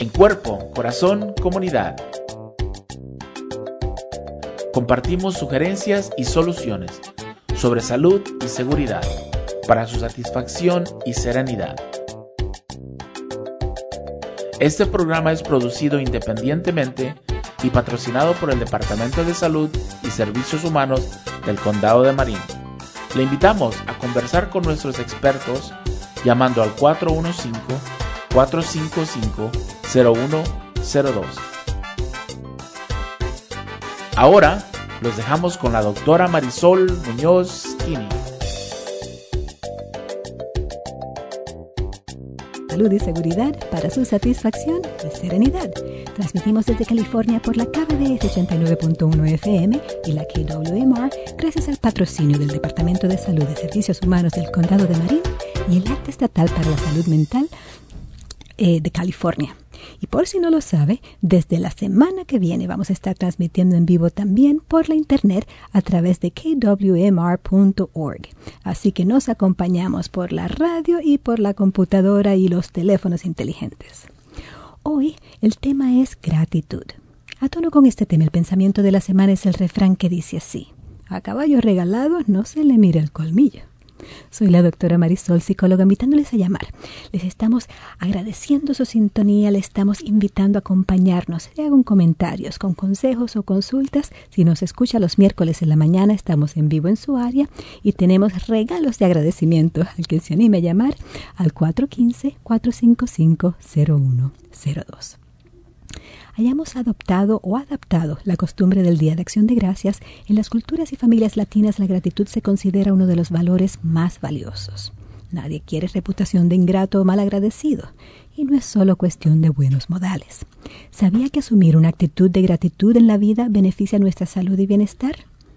En Cuerpo, Corazón, Comunidad. Compartimos sugerencias y soluciones sobre salud y seguridad para su satisfacción y serenidad. Este programa es producido independientemente y patrocinado por el Departamento de Salud y Servicios Humanos del Condado de Marin. Le invitamos a conversar con nuestros expertos llamando al 415-455-0102. Ahora los dejamos con la doctora Marisol Muñoz Kini. Salud y seguridad para su satisfacción y serenidad. Transmitimos desde California por la KBBS 89.1 FM y la KWMR gracias al patrocinio del Departamento de Salud y Servicios Humanos del Condado de Marin y el Acta Estatal para la Salud Mental de California. Y por si no lo sabe, desde la semana que viene vamos a estar transmitiendo en vivo también por la internet a través de kwmr.org. Así que nos acompañamos por la radio y por la computadora y los teléfonos inteligentes. Hoy el tema es gratitud. A tono con este tema, el pensamiento de la semana es el refrán que dice así: a caballo regalado no se le mira el colmillo. Soy la doctora Marisol, psicóloga, invitándoles a llamar. Les estamos agradeciendo su sintonía, les estamos invitando a acompañarnos. Le hagan comentarios con consejos o consultas. Si nos escucha los miércoles en la mañana, estamos en vivo en su área y tenemos regalos de agradecimiento al que se anime a llamar al 415-455-0102. Hayamos adoptado o adaptado la costumbre del Día de Acción de Gracias, en las culturas y familias latinas la gratitud se considera uno de los valores más valiosos. Nadie quiere reputación de ingrato o malagradecido, y no es solo cuestión de buenos modales. ¿Sabía que asumir una actitud de gratitud en la vida beneficia nuestra salud y bienestar?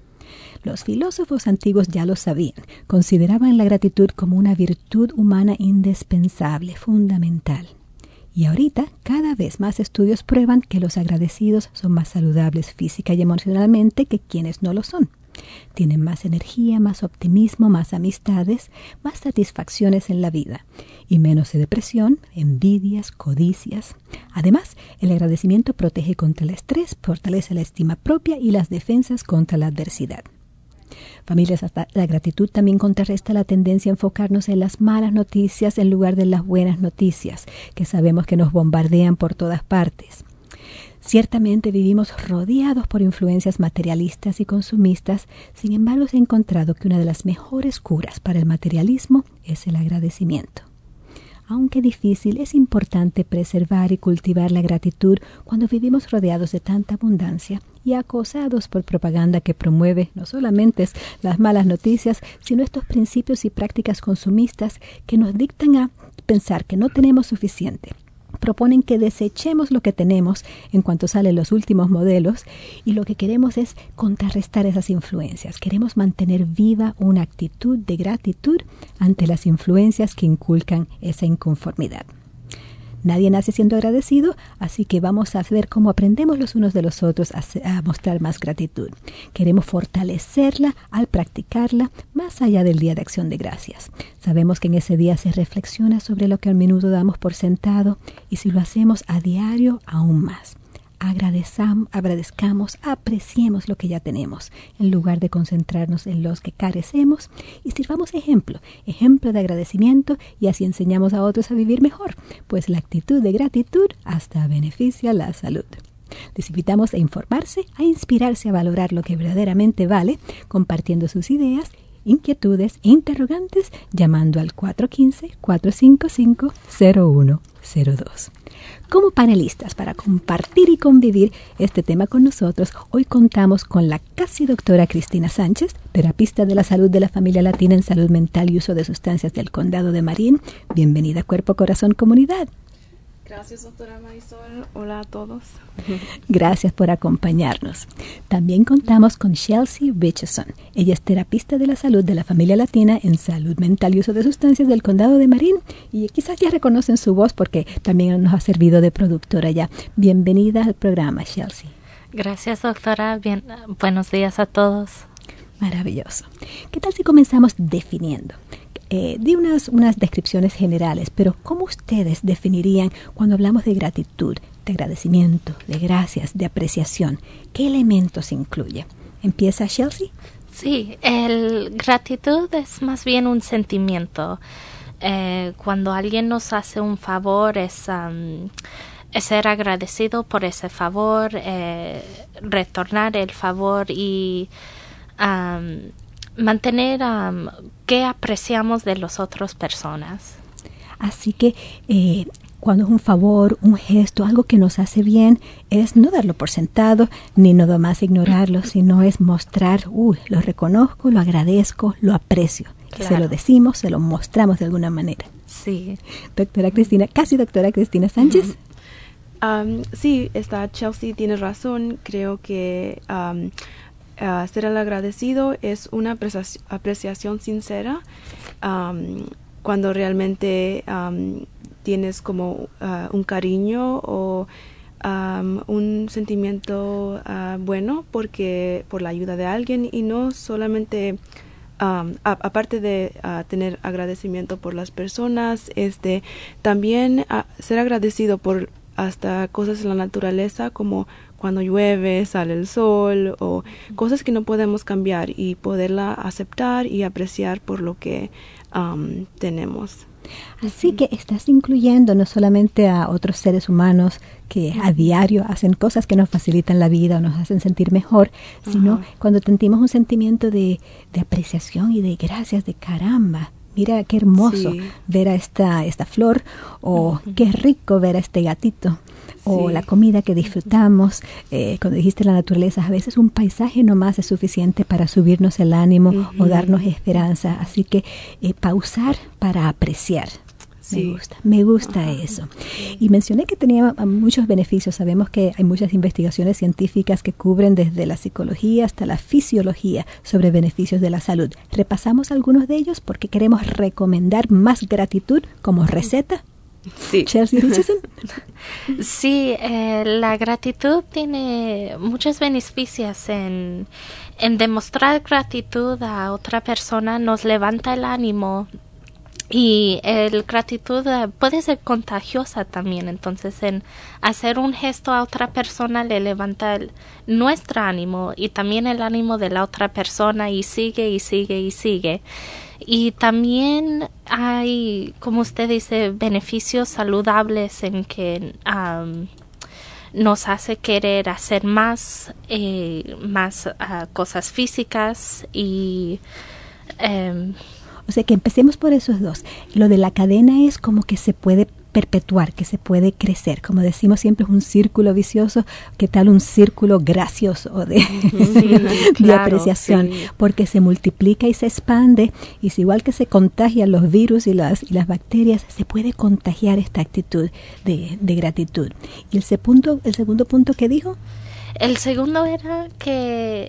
Los filósofos antiguos ya lo sabían, consideraban la gratitud como una virtud humana indispensable, fundamental. Y ahorita, cada vez más estudios prueban que los agradecidos son más saludables física y emocionalmente que quienes no lo son. Tienen más energía, más optimismo, más amistades, más satisfacciones en la vida y menos de depresión, envidias, codicias. Además, el agradecimiento protege contra el estrés, fortalece la estima propia y las defensas contra la adversidad. Familias, hasta la gratitud también contrarresta la tendencia a enfocarnos en las malas noticias en lugar de las buenas noticias, que sabemos que nos bombardean por todas partes. Ciertamente vivimos rodeados por influencias materialistas y consumistas, sin embargo se ha encontrado que una de las mejores curas para el materialismo es el agradecimiento. Aunque difícil, es importante preservar y cultivar la gratitud cuando vivimos rodeados de tanta abundancia y acosados por propaganda que promueve no solamente las malas noticias, sino estos principios y prácticas consumistas que nos dictan a pensar que no tenemos suficiente. Proponen que desechemos lo que tenemos en cuanto salen los últimos modelos y lo que queremos es contrarrestar esas influencias. Queremos mantener viva una actitud de gratitud ante las influencias que inculcan esa inconformidad. Nadie nace siendo agradecido, así que vamos a ver cómo aprendemos los unos de los otros a mostrar más gratitud. Queremos fortalecerla al practicarla más allá del Día de Acción de Gracias. Sabemos que en ese día se reflexiona sobre lo que a menudo damos por sentado y si lo hacemos a diario, aún más. Agradezcamos, apreciemos lo que ya tenemos, en lugar de concentrarnos en los que carecemos y sirvamos ejemplo de agradecimiento y así enseñamos a otros a vivir mejor, pues la actitud de gratitud hasta beneficia la salud. Les invitamos a informarse, a inspirarse a valorar lo que verdaderamente vale, compartiendo sus ideas, inquietudes e interrogantes, llamando al 415-455-0102. Como panelistas para compartir y convivir este tema con nosotros, hoy contamos con la casi doctora Cristina Sánchez, terapista de la salud de la familia latina en salud mental y uso de sustancias del Condado de Marin. Bienvenida a Cuerpo, Corazón, Comunidad. Gracias, doctora Marisol. Hola a todos. Gracias por acompañarnos. También contamos con Chelsea Richardson. Ella es terapista de la salud de la familia latina en salud mental y uso de sustancias del Condado de Marin. Y quizás ya reconocen su voz porque también nos ha servido de productora ya. Bienvenida al programa, Chelsea. Gracias, doctora. Buenos días a todos. Maravilloso. ¿Qué tal si comenzamos definiendo? Di unas descripciones generales, pero ¿cómo ustedes definirían cuando hablamos de gratitud, de agradecimiento, de gracias, de apreciación? ¿Qué elementos incluye? ¿Empieza Chelsea? Sí, el gratitud es más bien un sentimiento. Cuando alguien nos hace un favor es ser agradecido por ese favor, retornar el favor y mantener que apreciamos de las otras personas. Así que cuando es un favor, un gesto, algo que nos hace bien, es no darlo por sentado, ni nada más ignorarlo, sino es mostrar, lo reconozco, lo agradezco, lo aprecio. Claro. Se lo decimos, se lo mostramos de alguna manera. Sí. Doctora Cristina Sánchez. Sí, Chelsea tiene razón. Creo que ser el agradecido es una apreciación sincera cuando realmente tienes como un cariño o un sentimiento bueno por la ayuda de alguien, y no solamente aparte de tener agradecimiento por las personas, también ser agradecido por hasta cosas en la naturaleza, como cuando llueve, sale el sol, o cosas que no podemos cambiar, y poderla aceptar y apreciar por lo que tenemos. Así que estás incluyendo no solamente a otros seres humanos que a diario hacen cosas que nos facilitan la vida o nos hacen sentir mejor, sino cuando sentimos un sentimiento de apreciación y de gracias, de caramba, mira qué hermoso ver a esta flor, o qué rico ver a este gatito, o la comida que disfrutamos. Cuando dijiste la naturaleza, a veces un paisaje nomás es suficiente para subirnos el ánimo o darnos esperanza. Así que pausar para apreciar. Me gusta eso. Y mencioné que tenía muchos beneficios. Sabemos que hay muchas investigaciones científicas que cubren desde la psicología hasta la fisiología sobre beneficios de la salud. Repasamos algunos de ellos porque queremos recomendar más gratitud como receta. Sí. Chelsea Richardson. Sí, la gratitud tiene muchos beneficios en demostrar gratitud a otra persona. Nos levanta el ánimo. Y el gratitud puede ser contagiosa también. Entonces, en hacer un gesto a otra persona le levanta nuestro ánimo y también el ánimo de la otra persona, y sigue y sigue y sigue. Y también hay, como usted dice, beneficios saludables en que nos hace querer hacer más cosas físicas y o sea que empecemos por esos dos. Lo de la cadena es como que se puede perpetuar, que se puede crecer. Como decimos siempre, es un círculo vicioso. ¿Qué tal un círculo gracioso de apreciación? Sí. Porque se multiplica y se expande, y es igual que se contagian los virus y las bacterias, se puede contagiar esta actitud de gratitud. ¿Y el segundo punto que dijo? El segundo era que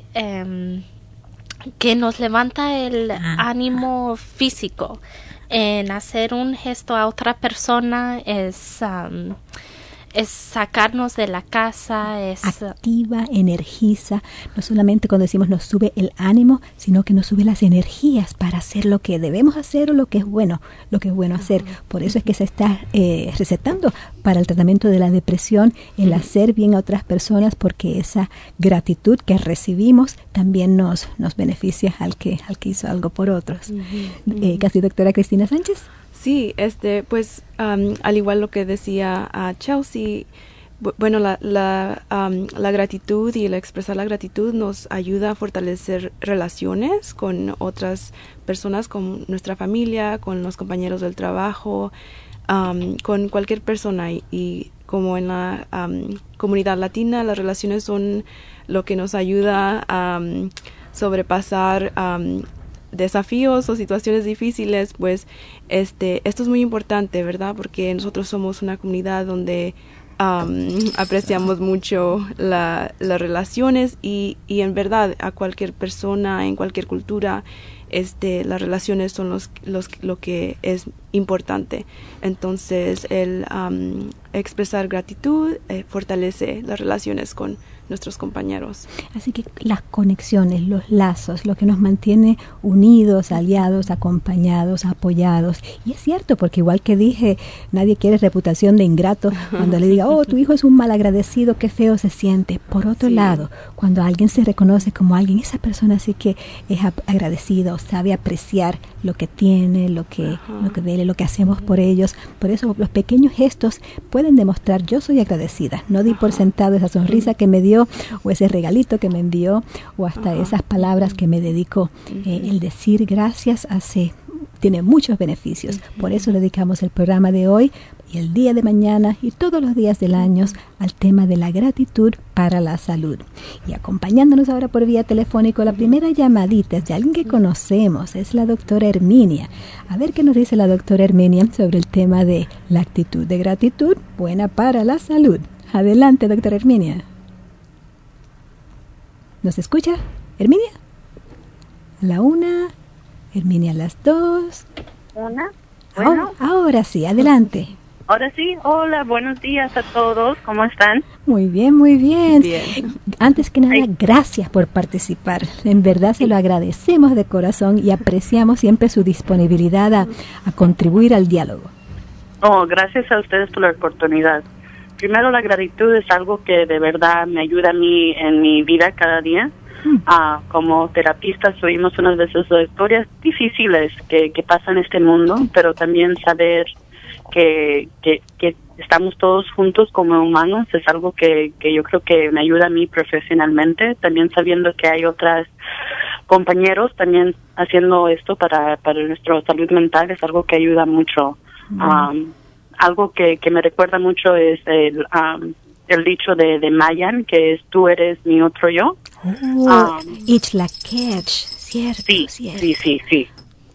nos levanta el ánimo físico. En hacer un gesto a otra persona es sacarnos de la casa, activa, energiza. No solamente cuando decimos nos sube el ánimo, sino que nos sube las energías para hacer lo que debemos hacer o lo que es bueno hacer. Por eso es que se está recetando para el tratamiento de la depresión el hacer bien a otras personas, porque esa gratitud que recibimos también nos beneficia al que hizo algo por otros. Casi doctora Cristina Sánchez. Sí, pues al igual lo que decía Chelsea, bueno, la gratitud y el expresar la gratitud nos ayuda a fortalecer relaciones con otras personas, con nuestra familia, con los compañeros del trabajo, con cualquier persona, y como en la comunidad latina, las relaciones son lo que nos ayuda a sobrepasar desafíos o situaciones difíciles. Pues esto es muy importante, ¿verdad? Porque nosotros somos una comunidad donde apreciamos mucho las relaciones, y en verdad a cualquier persona en cualquier cultura las relaciones son lo que es importante. Entonces, el expresar gratitud fortalece las relaciones con nuestros compañeros. Así que las conexiones, los lazos, lo que nos mantiene unidos, aliados, acompañados, apoyados. Y es cierto, porque igual que dije, nadie quiere reputación de ingrato cuando le diga, oh, tu hijo es un malagradecido, qué feo se siente. Por otro lado, cuando alguien se reconoce como alguien, esa persona sí que es agradecida o sabe apreciar lo que tiene, lo que vele, lo que hacemos por ellos. Por eso los pequeños gestos pueden demostrar, yo soy agradecida. No di por sentado esa sonrisa que me dio, o ese regalito que me envió, o hasta esas palabras que me dedicó. El decir gracias tiene muchos beneficios. Por eso dedicamos el programa de hoy y el día de mañana y todos los días del año al tema de la gratitud para la salud. Y acompañándonos ahora por vía telefónica, la primera llamadita es de alguien que conocemos, es la doctora Herminia. A ver qué nos dice la doctora Herminia sobre el tema de la actitud de gratitud buena para la salud. Adelante, doctora Herminia. ¿Nos escucha, Herminia? La una, Herminia las dos. Una. Bueno. Ahora sí, adelante. Ahora sí, hola, buenos días a todos, ¿cómo están? Muy bien, muy bien. Antes que nada, gracias por participar. En verdad se lo agradecemos de corazón y apreciamos siempre su disponibilidad a contribuir al diálogo. Oh, gracias a ustedes por la oportunidad. Primero, la gratitud es algo que de verdad me ayuda a mí en mi vida cada día. Como terapistas oímos unas veces historias difíciles que pasan en este mundo, pero también saber que estamos todos juntos como humanos es algo que yo creo que me ayuda a mí profesionalmente. También sabiendo que hay otros compañeros también haciendo esto para nuestra salud mental es algo que ayuda mucho. Algo que me recuerda mucho es el dicho de Mayan, que es tú eres mi otro yo. Ixtlaquech, cierto. Sí.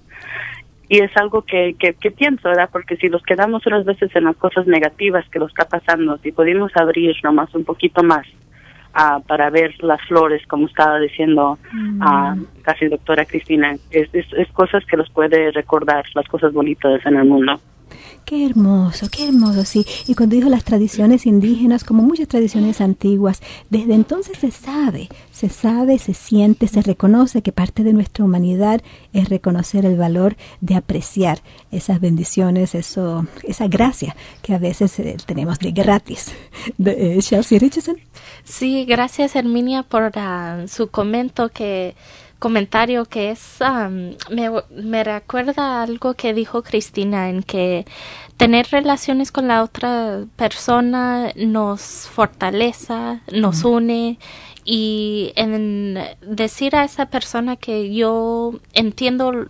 Y es algo que pienso, ¿verdad? Porque si nos quedamos unas veces en las cosas negativas que nos está pasando, si pudimos abrir nomás un poquito más para ver las flores, como estaba diciendo casi doctora Cristina, es cosas que nos puede recordar las cosas bonitas en el mundo. Qué hermoso, sí. Y cuando dijo las tradiciones indígenas, como muchas tradiciones antiguas, desde entonces se sabe, se siente, se reconoce que parte de nuestra humanidad es reconocer el valor de apreciar esas bendiciones, esa gracia que a veces tenemos de gratis. Chelsea Richardson. Sí, gracias Herminia por su comentario que es me recuerda algo que dijo Cristina, en que tener relaciones con la otra persona nos fortalece, nos une, y en decir a esa persona que yo entiendo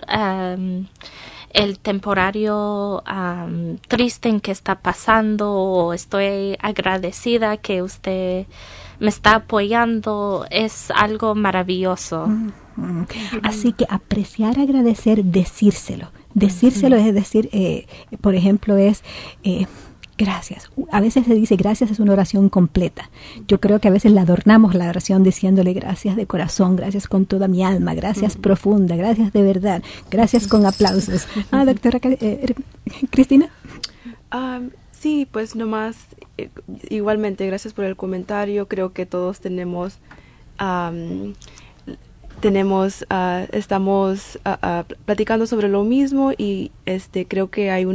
el temporario triste en que está pasando, o estoy agradecida que usted me está apoyando, es algo maravilloso. Así que apreciar, agradecer, decírselo es decir, por ejemplo, es gracias. A veces se dice gracias es una oración completa. Yo creo que a veces la adornamos la oración diciéndole gracias de corazón, gracias con toda mi alma, gracias profunda, gracias de verdad, gracias con aplausos. Doctora Cristina. Sí, pues nomás, igualmente, gracias por el comentario. Creo que todos estamos platicando sobre lo mismo, y creo que hay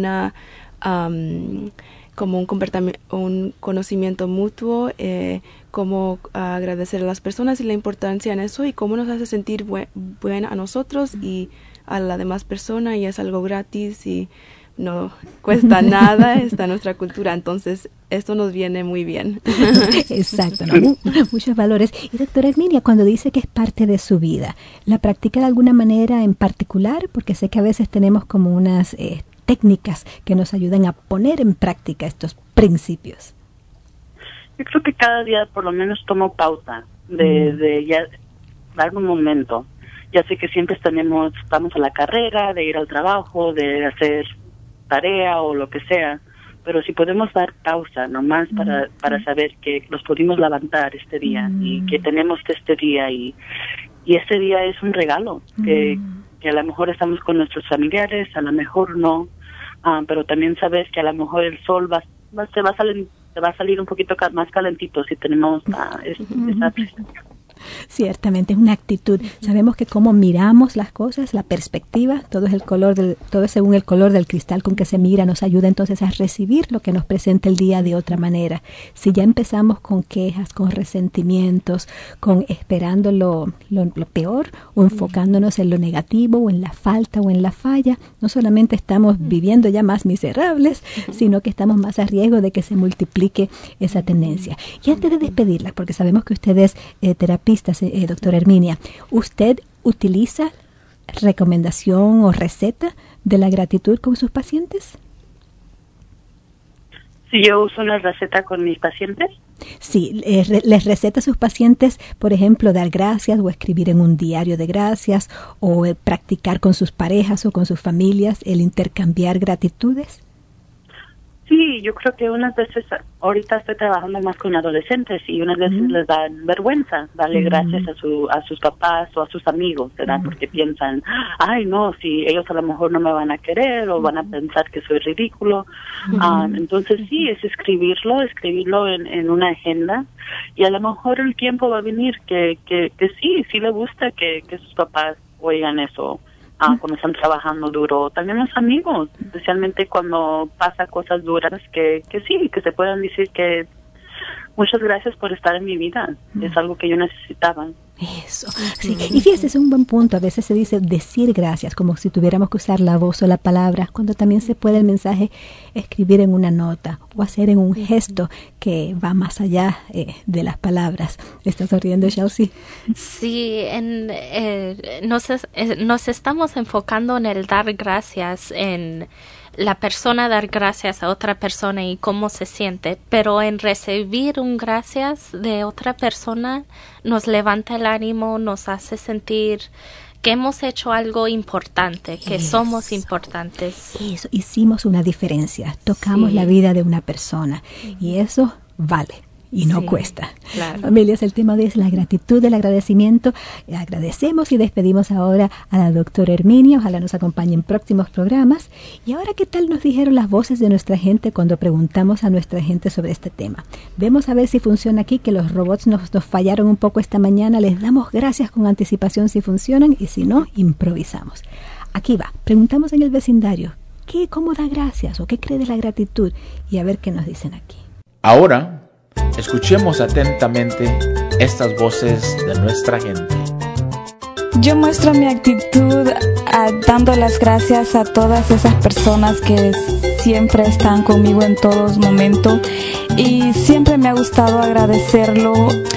como un conocimiento mutuo, cómo agradecer a las personas y la importancia en eso, y cómo nos hace sentir buena a nosotros y a la demás persona, y es algo gratis y no cuesta nada, está en nuestra cultura, entonces esto nos viene muy bien. Exacto, ¿no? Muchos valores. Y doctora Herminia, cuando dice que es parte de su vida, ¿la practica de alguna manera en particular? Porque sé que a veces tenemos como unas técnicas que nos ayudan a poner en práctica estos principios. Yo creo que cada día por lo menos tomo pausa de ya dar un momento. Ya sé que siempre estamos a la carrera, de ir al trabajo, de hacer tarea o lo que sea, pero si podemos dar pausa nomás para saber que nos pudimos levantar este día y que tenemos este día y este día es un regalo que a lo mejor estamos con nuestros familiares, a lo mejor no, pero también sabes que a lo mejor el sol se va a salir un poquito más calentito si tenemos esa presencia. Ciertamente es una actitud. Sabemos que cómo miramos las cosas, la perspectiva, todo es según el color del cristal con que se mira, nos ayuda entonces a recibir lo que nos presenta el día de otra manera. Si ya empezamos con quejas, con resentimientos, con esperando lo peor, o enfocándonos en lo negativo, o en la falta, o en la falla, no solamente estamos viviendo ya más miserables, sino que estamos más a riesgo de que se multiplique esa tendencia. Y antes de despedirla, porque sabemos que usted es terapista, doctora Herminia, ¿usted utiliza recomendación o receta de la gratitud con sus pacientes? Si yo uso una receta con mis pacientes. Sí, les receta a sus pacientes, por ejemplo, dar gracias o escribir en un diario de gracias o practicar con sus parejas o con sus familias el intercambiar gratitudes. Sí, yo creo que unas veces, ahorita estoy trabajando más con adolescentes y unas veces les dan vergüenza darle gracias a sus papás o a sus amigos, ¿verdad? Porque piensan, ay no, si ellos a lo mejor no me van a querer o van a pensar que soy ridículo. Entonces sí, es escribirlo en una agenda y a lo mejor el tiempo va a venir que sí le gusta que sus papás oigan eso. Cuando están trabajando duro, también los amigos, especialmente cuando pasa cosas duras, que se puedan decir que muchas gracias por estar en mi vida, es algo que yo necesitaba. Eso, sí. Y fíjese, es un buen punto. A veces se dice decir gracias, como si tuviéramos que usar la voz o la palabra, cuando también se puede el mensaje escribir en una nota o hacer en un gesto que va más allá de las palabras. ¿Estás sonriendo, Chelsea? Sí, nos estamos enfocando en el dar gracias, en la persona dar gracias a otra persona y cómo se siente, pero en recibir un gracias de otra persona nos levanta el ánimo, nos hace sentir que hemos hecho algo importante, que somos importantes. Eso, hicimos una diferencia, tocamos la vida de una persona y eso vale. Y no cuesta. Claro. Familias, el tema de es la gratitud, el agradecimiento. Agradecemos y despedimos ahora a la doctora Herminia. Ojalá nos acompañe en próximos programas. Y ahora, ¿qué tal nos dijeron las voces de nuestra gente cuando preguntamos a nuestra gente sobre este tema? Vemos a ver si funciona aquí, que los robots nos fallaron un poco esta mañana. Les damos gracias con anticipación si funcionan y si no, improvisamos. Aquí va. Preguntamos en el vecindario, ¿cómo da gracias o qué cree de la gratitud? Y a ver qué nos dicen aquí. Ahora, escuchemos atentamente estas voces de nuestra gente. Yo muestro mi actitud dando las gracias a todas esas personas que siempre están conmigo en todos momentos y siempre me ha gustado agradecerlo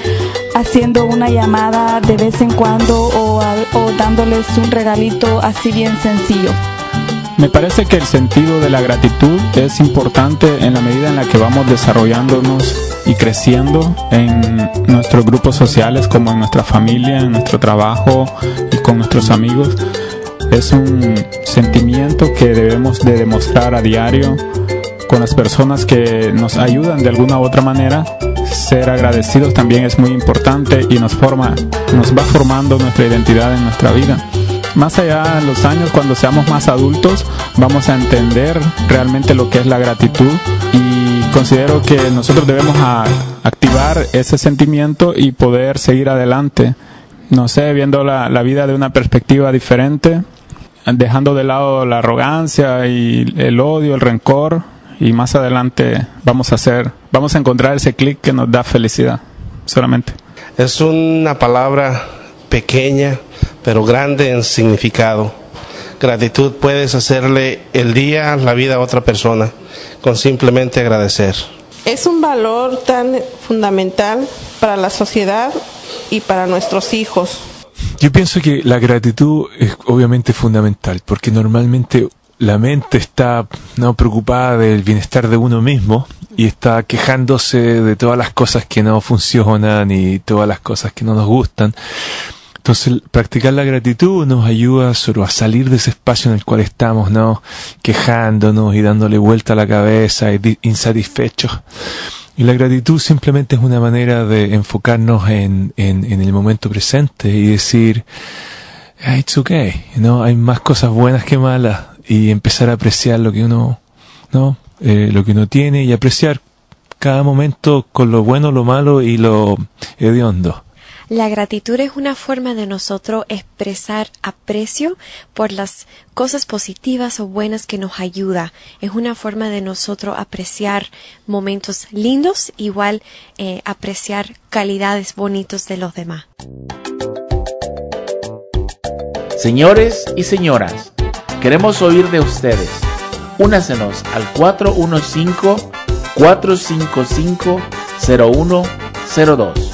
haciendo una llamada de vez en cuando o dándoles un regalito así bien sencillo. Me parece que el sentido de la gratitud es importante en la medida en la que vamos desarrollándonos y creciendo en nuestros grupos sociales, como en nuestra familia, en nuestro trabajo y con nuestros amigos. Es un sentimiento que debemos de demostrar a diario con las personas que nos ayudan de alguna u otra manera. Ser agradecidos también es muy importante y nos va formando nuestra identidad en nuestra vida. Más allá de los años, cuando seamos más adultos, vamos a entender realmente lo que es la gratitud y considero que nosotros debemos activar ese sentimiento y poder seguir adelante, no sé, viendo la vida de una perspectiva diferente, dejando de lado la arrogancia y el odio, el rencor, y más adelante vamos a encontrar ese clic que nos da felicidad, solamente. Es una palabra pequeña, pero grande en significado. Gratitud, puedes hacerle el día, la vida a otra persona con simplemente agradecer. Es un valor tan fundamental para la sociedad y para nuestros hijos. Yo pienso que la gratitud es obviamente fundamental, porque normalmente la mente está preocupada del bienestar de uno mismo y está quejándose de todas las cosas que no funcionan y todas las cosas que no nos gustan. Entonces, practicar la gratitud nos ayuda solo a salir de ese espacio en el cual estamos, quejándonos y dándole vuelta a la cabeza y insatisfechos. Y la gratitud simplemente es una manera de enfocarnos en el momento presente y decir, it's okay, hay más cosas buenas que malas. y empezar a apreciar lo que uno, ¿no? Lo que uno tiene y apreciar cada momento con lo bueno, lo malo y lo hediondo. La gratitud es una forma de nosotros expresar aprecio por las cosas positivas o buenas que nos ayuda. Es una forma de nosotros apreciar momentos lindos, igual apreciar calidades bonitas de los demás. Señores y señoras, queremos oír de ustedes. Únasenos al 415-455-0102.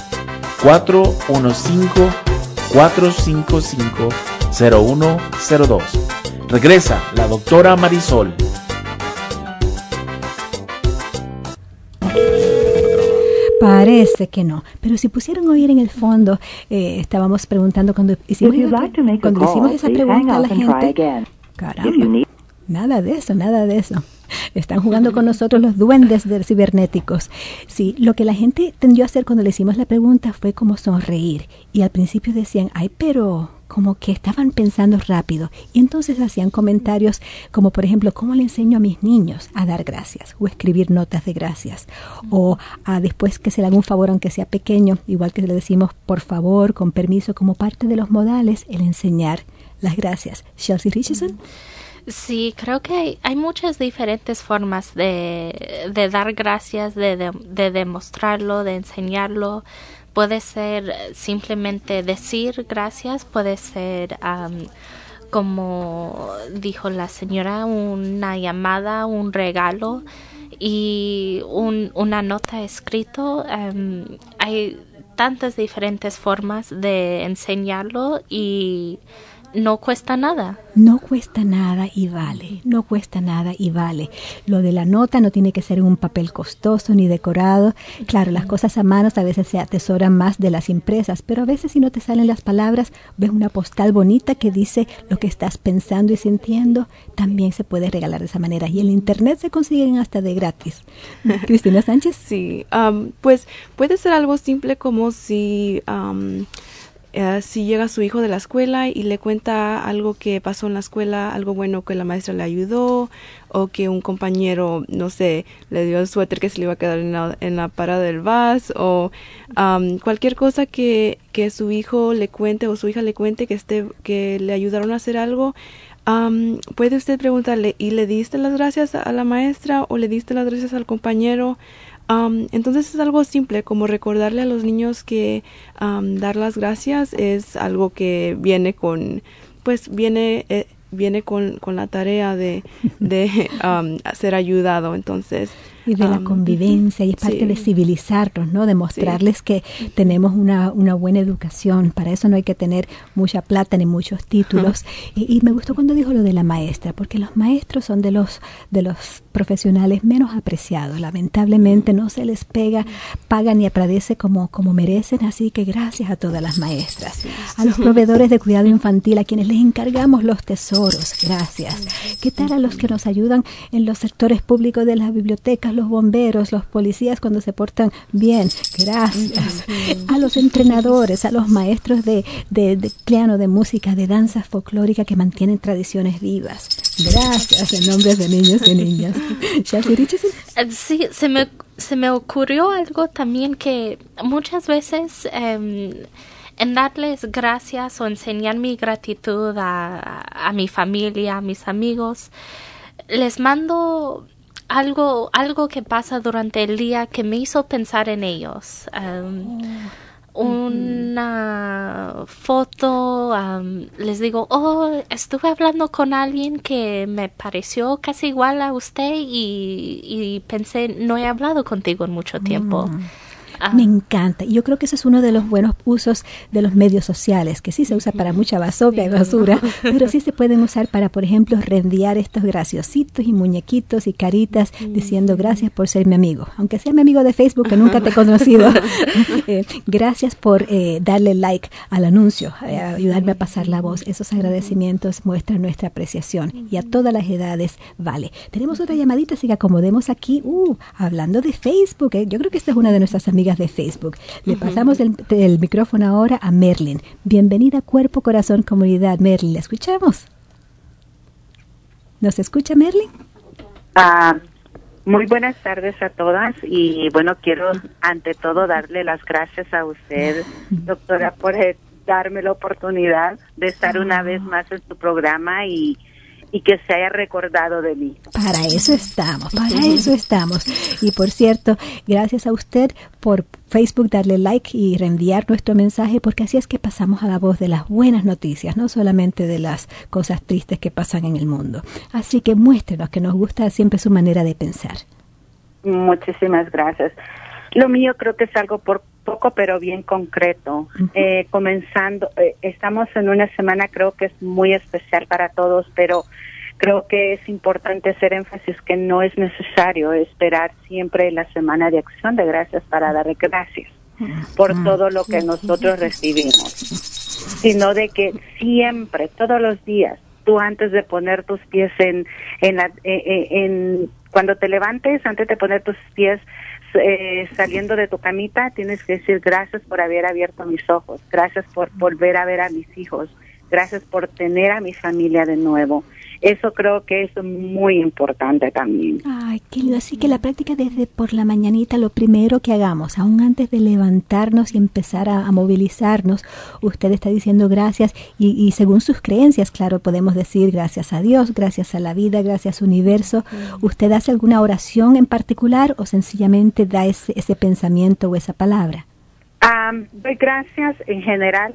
415-455-0102. Regresa la doctora Marisol. Parece que no, pero si pusieron a oír en el fondo, estábamos preguntando cuando hicimos esa pregunta a la gente. Caramba, nada de eso. Están jugando con nosotros los duendes cibernéticos. Sí, lo que la gente tendió a hacer cuando le hicimos la pregunta fue como sonreír. Y al principio decían, ay, pero como que estaban pensando rápido. Y entonces hacían comentarios como, por ejemplo, ¿cómo le enseño a mis niños a dar gracias? O escribir notas de gracias. O después que se le haga un favor, aunque sea pequeño, igual que le decimos por favor, con permiso, como parte de los modales, el enseñar las gracias. Chelsea Richardson. Sí, creo que hay muchas diferentes formas de dar gracias, de demostrarlo, de enseñarlo. Puede ser simplemente decir gracias, puede ser, como dijo la señora, una llamada, un regalo y una nota escrito. Hay tantas diferentes formas de enseñarlo y no cuesta nada. No cuesta nada y vale. Lo de la nota no tiene que ser en un papel costoso ni decorado. Claro, las cosas a manos a veces se atesoran más de las impresas, pero a veces si no te salen las palabras, ves una postal bonita que dice lo que estás pensando y sintiendo, también se puede regalar de esa manera. Y en internet se consiguen hasta de gratis. Cristina Sánchez. Sí, pues puede ser algo simple como si llega su hijo de la escuela y le cuenta algo que pasó en la escuela, algo bueno que la maestra le ayudó, o que un compañero, no sé, le dio el suéter que se le iba a quedar en la parada del bus, o cualquier cosa que su hijo le cuente o su hija le cuente que le ayudaron a hacer algo. Puede usted preguntarle, ¿y le diste las gracias a la maestra o le diste las gracias al compañero? Entonces es algo simple, como recordarle a los niños que dar las gracias es algo que viene con la tarea de ser ayudado. Entonces y de la convivencia, y es parte de civilizarlos, ¿no? De mostrarles que tenemos una buena educación. Para eso no hay que tener mucha plata ni muchos títulos. Y me gustó cuando dijo lo de la maestra, porque los maestros son de los profesionales menos apreciados. Lamentablemente no se les paga ni agradece como merecen, así que gracias a todas las maestras. A los proveedores de cuidado infantil, a quienes les encargamos los tesoros, gracias. ¿Qué tal a los que nos ayudan en los sectores públicos de las bibliotecas, los bomberos, los policías cuando se portan bien? Gracias. A los entrenadores, a los maestros de piano, de música, de danza folclórica que mantienen tradiciones vivas. Gracias en nombre de niños y niñas. Sí, se me ocurrió algo también que muchas veces en darles gracias o enseñar mi gratitud a mi familia, a mis amigos, les mando algo que pasa durante el día que me hizo pensar en ellos. Una foto, les digo, estuve hablando con alguien que me pareció casi igual a usted y pensé, no he hablado contigo en mucho tiempo. Me encanta. Y yo creo que ese es uno de los buenos usos de los medios sociales, que sí se usa para mucha basura, pero sí se pueden usar para, por ejemplo, reenviar estos graciositos y muñequitos y caritas diciendo gracias por ser mi amigo. Aunque sea mi amigo de Facebook, que nunca te he conocido. Gracias por darle like al anuncio, ayudarme a pasar la voz. Esos agradecimientos muestran nuestra apreciación. Y a todas las edades vale. Tenemos otra llamadita, así que acomodemos aquí. Hablando de Facebook, yo creo que esta es una de nuestras amigas de Facebook. Le pasamos el micrófono ahora a Merlin. Bienvenida a Cuerpo, Corazón, Comunidad. Merlin, ¿la escuchamos? ¿Nos escucha, Merlin? Muy buenas tardes a todas y bueno, quiero ante todo darle las gracias a usted, doctora, por darme la oportunidad de estar una vez más en su programa y que se haya recordado de mí. Para eso estamos. Y por cierto, gracias a usted por Facebook darle like y reenviar nuestro mensaje, porque así es que pasamos a la voz de las buenas noticias, no solamente de las cosas tristes que pasan en el mundo. Así que muéstrenos que nos gusta siempre su manera de pensar. Muchísimas gracias. Lo mío creo que es algo por poco pero bien concreto. Comenzando, estamos en una semana creo que es muy especial para todos, pero creo que es importante hacer énfasis que no es necesario esperar siempre la Semana de Acción de Gracias para dar gracias por todo lo que nosotros recibimos, sino de que siempre, todos los días, tú antes de poner tus pies cuando te levantes, antes de poner tus pies saliendo de tu camita, tienes que decir gracias por haber abierto mis ojos, gracias por volver a ver a mis hijos, gracias por tener a mi familia de nuevo. Eso creo que es muy importante también. Ay, qué lindo. Así que la práctica desde por la mañanita, lo primero que hagamos, aún antes de levantarnos y empezar a movilizarnos, usted está diciendo gracias y según sus creencias, claro, podemos decir gracias a Dios, gracias a la vida, gracias universo. ¿Usted hace alguna oración en particular o sencillamente da ese pensamiento o esa palabra? Doy gracias en general.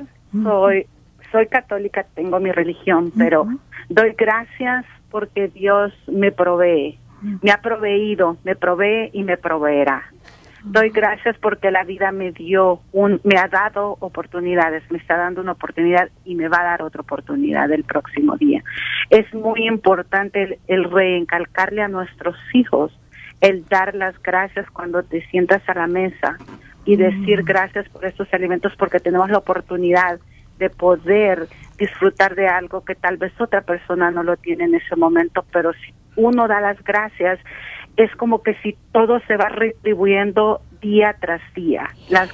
Soy católica, tengo mi religión, pero doy gracias porque Dios me provee, me ha proveído, me provee y me proveerá. Doy gracias porque la vida me ha dado oportunidades, me está dando una oportunidad y me va a dar otra oportunidad el próximo día. Es muy importante el reencalcarle a nuestros hijos, el dar las gracias cuando te sientas a la mesa y decir gracias por estos alimentos porque tenemos la oportunidad de poder disfrutar de algo que tal vez otra persona no lo tiene en ese momento, pero si uno da las gracias, es como que si todo se va retribuyendo día tras día.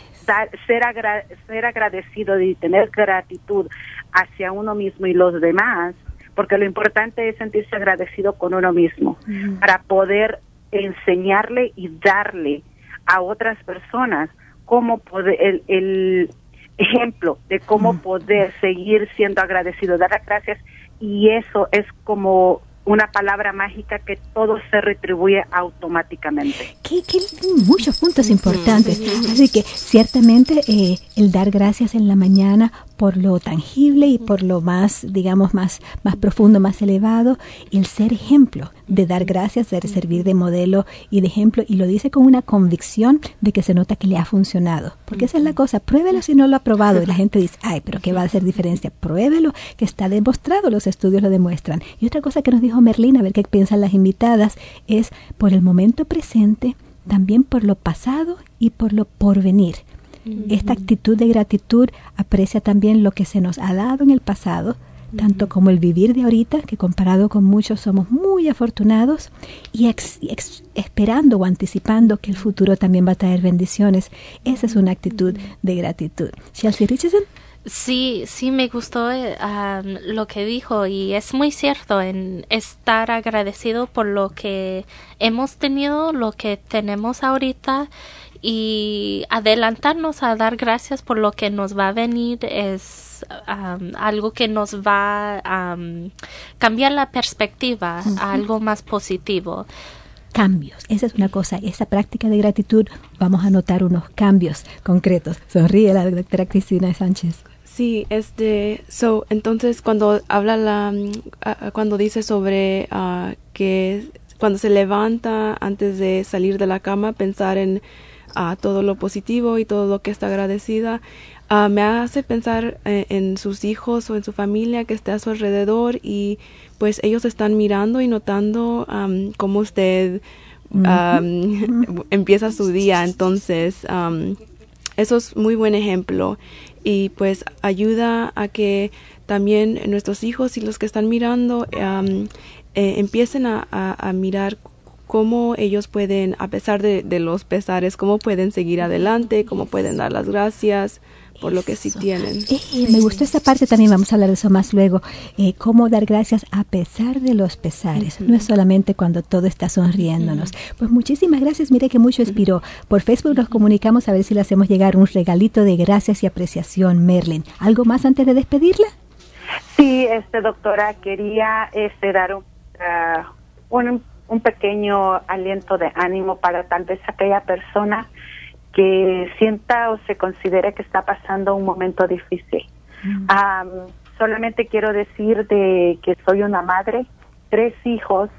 Ser agradecido y tener gratitud hacia uno mismo y los demás, porque lo importante es sentirse agradecido con uno mismo, para poder enseñarle y darle a otras personas cómo poder, el ejemplo de cómo poder seguir siendo agradecido, dar las gracias, y eso es como una palabra mágica que todo se retribuye automáticamente. ¿Qué muchos puntos importantes. Así que ciertamente el dar gracias en la mañana por lo tangible y por lo más, digamos, más profundo, más elevado, y el ser ejemplo de dar gracias, de servir de modelo y de ejemplo, y lo dice con una convicción de que se nota que le ha funcionado, porque esa es la cosa, pruébelo si no lo ha probado, y la gente dice, ay, pero ¿qué va a hacer diferencia? Pruébelo, que está demostrado, los estudios lo demuestran. Y otra cosa que nos dijo Merlin, a ver qué piensan las invitadas, es por el momento presente, también por lo pasado y por lo porvenir. Esta actitud de gratitud aprecia también lo que se nos ha dado en el pasado, tanto como el vivir de ahorita, que comparado con muchos somos muy afortunados, y esperando o anticipando que el futuro también va a traer bendiciones. Esa es una actitud de gratitud. Chelsea Richardson. Sí, me gustó lo que dijo, y es muy cierto en estar agradecido por lo que hemos tenido, lo que tenemos ahorita, y adelantarnos a dar gracias por lo que nos va a venir es algo que nos va a cambiar la perspectiva a algo más positivo. Cambios, esa es una cosa, esa práctica de gratitud, vamos a notar unos cambios concretos. Sonríe la doctora Cristina Sánchez. Sí, entonces cuando habla cuando dice sobre que cuando se levanta antes de salir de la cama, pensar en todo lo positivo y todo lo que está agradecida, me hace pensar en sus hijos o en su familia que está a su alrededor, y pues ellos están mirando y notando cómo usted empieza su día. Entonces eso es muy buen ejemplo, y pues ayuda a que también nuestros hijos y los que están mirando empiecen a mirar cómo ellos pueden, a pesar de los pesares, cómo pueden seguir adelante, cómo pueden dar las gracias por lo que sí tienen. Me gustó esta parte también, vamos a hablar de eso más luego. Cómo dar gracias a pesar de los pesares. No es solamente cuando todo está sonriéndonos. Pues muchísimas gracias, mire que mucho inspiró. Por Facebook nos comunicamos a ver si le hacemos llegar un regalito de gracias y apreciación, Merlin. ¿Algo más antes de despedirla? Sí, doctora, quería dar un pequeño aliento de ánimo para tal vez aquella persona que sienta o se considere que está pasando un momento difícil. Solamente quiero decir que soy una madre, 3 hijos,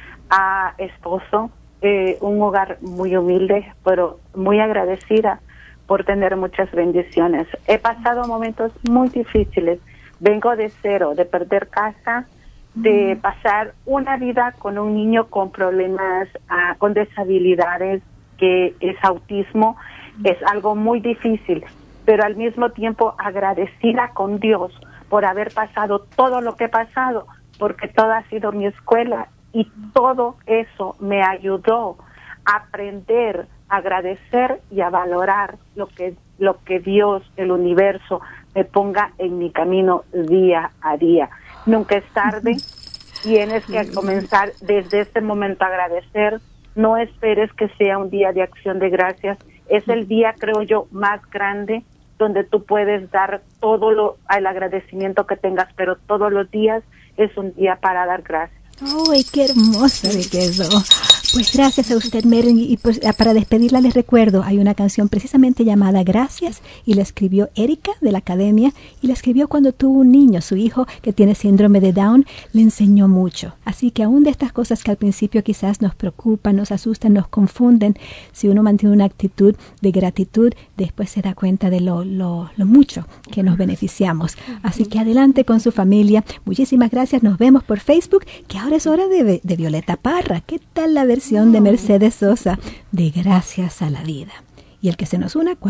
esposo, un hogar muy humilde, pero muy agradecida por tener muchas bendiciones. He pasado momentos muy difíciles. Vengo de cero, de perder casa, de pasar una vida con un niño con problemas, con deshabilidades, que es autismo. Es algo muy difícil, pero al mismo tiempo agradecida con Dios por haber pasado todo lo que he pasado, porque toda ha sido mi escuela y todo eso me ayudó a aprender, a agradecer y a valorar lo que Dios, el universo, me ponga en mi camino día a día. Nunca es tarde, tienes que comenzar desde este momento a agradecer. No esperes que sea un día de acción de gracias. Es el día, creo yo, más grande donde tú puedes dar todo el agradecimiento que tengas, pero todos los días es un día para dar gracias. ¡Ay, qué hermosa me quedó! Pues gracias a usted, Merlin, y pues para despedirla les recuerdo, hay una canción precisamente llamada Gracias, y la escribió Erika de la Academia, y la escribió cuando tuvo un niño, su hijo que tiene síndrome de Down, le enseñó mucho. Así que aún de estas cosas que al principio quizás nos preocupan, nos asustan, nos confunden, si uno mantiene una actitud de gratitud, después se da cuenta de lo mucho que nos beneficiamos. Así que adelante con su familia. Muchísimas gracias, nos vemos por Facebook, que ahora es hora de Violeta Parra. ¿Qué tal la versión de Mercedes Sosa de Gracias a la Vida? Y el que se nos una,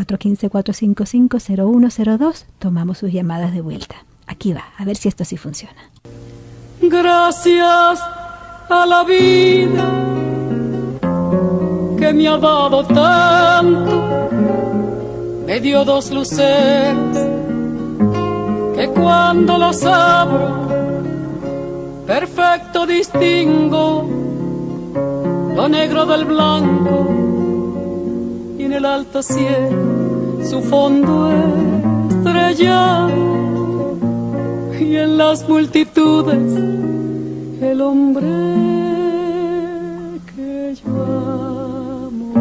415-455-0102, tomamos sus llamadas de vuelta. Aquí va, a ver si esto sí funciona. Gracias a la vida que me ha dado tanto, me dio 2 luceros que cuando los abro perfecto distingo lo negro del blanco, y en el alto cielo su fondo estrellado, y en las multitudes el hombre que yo amo.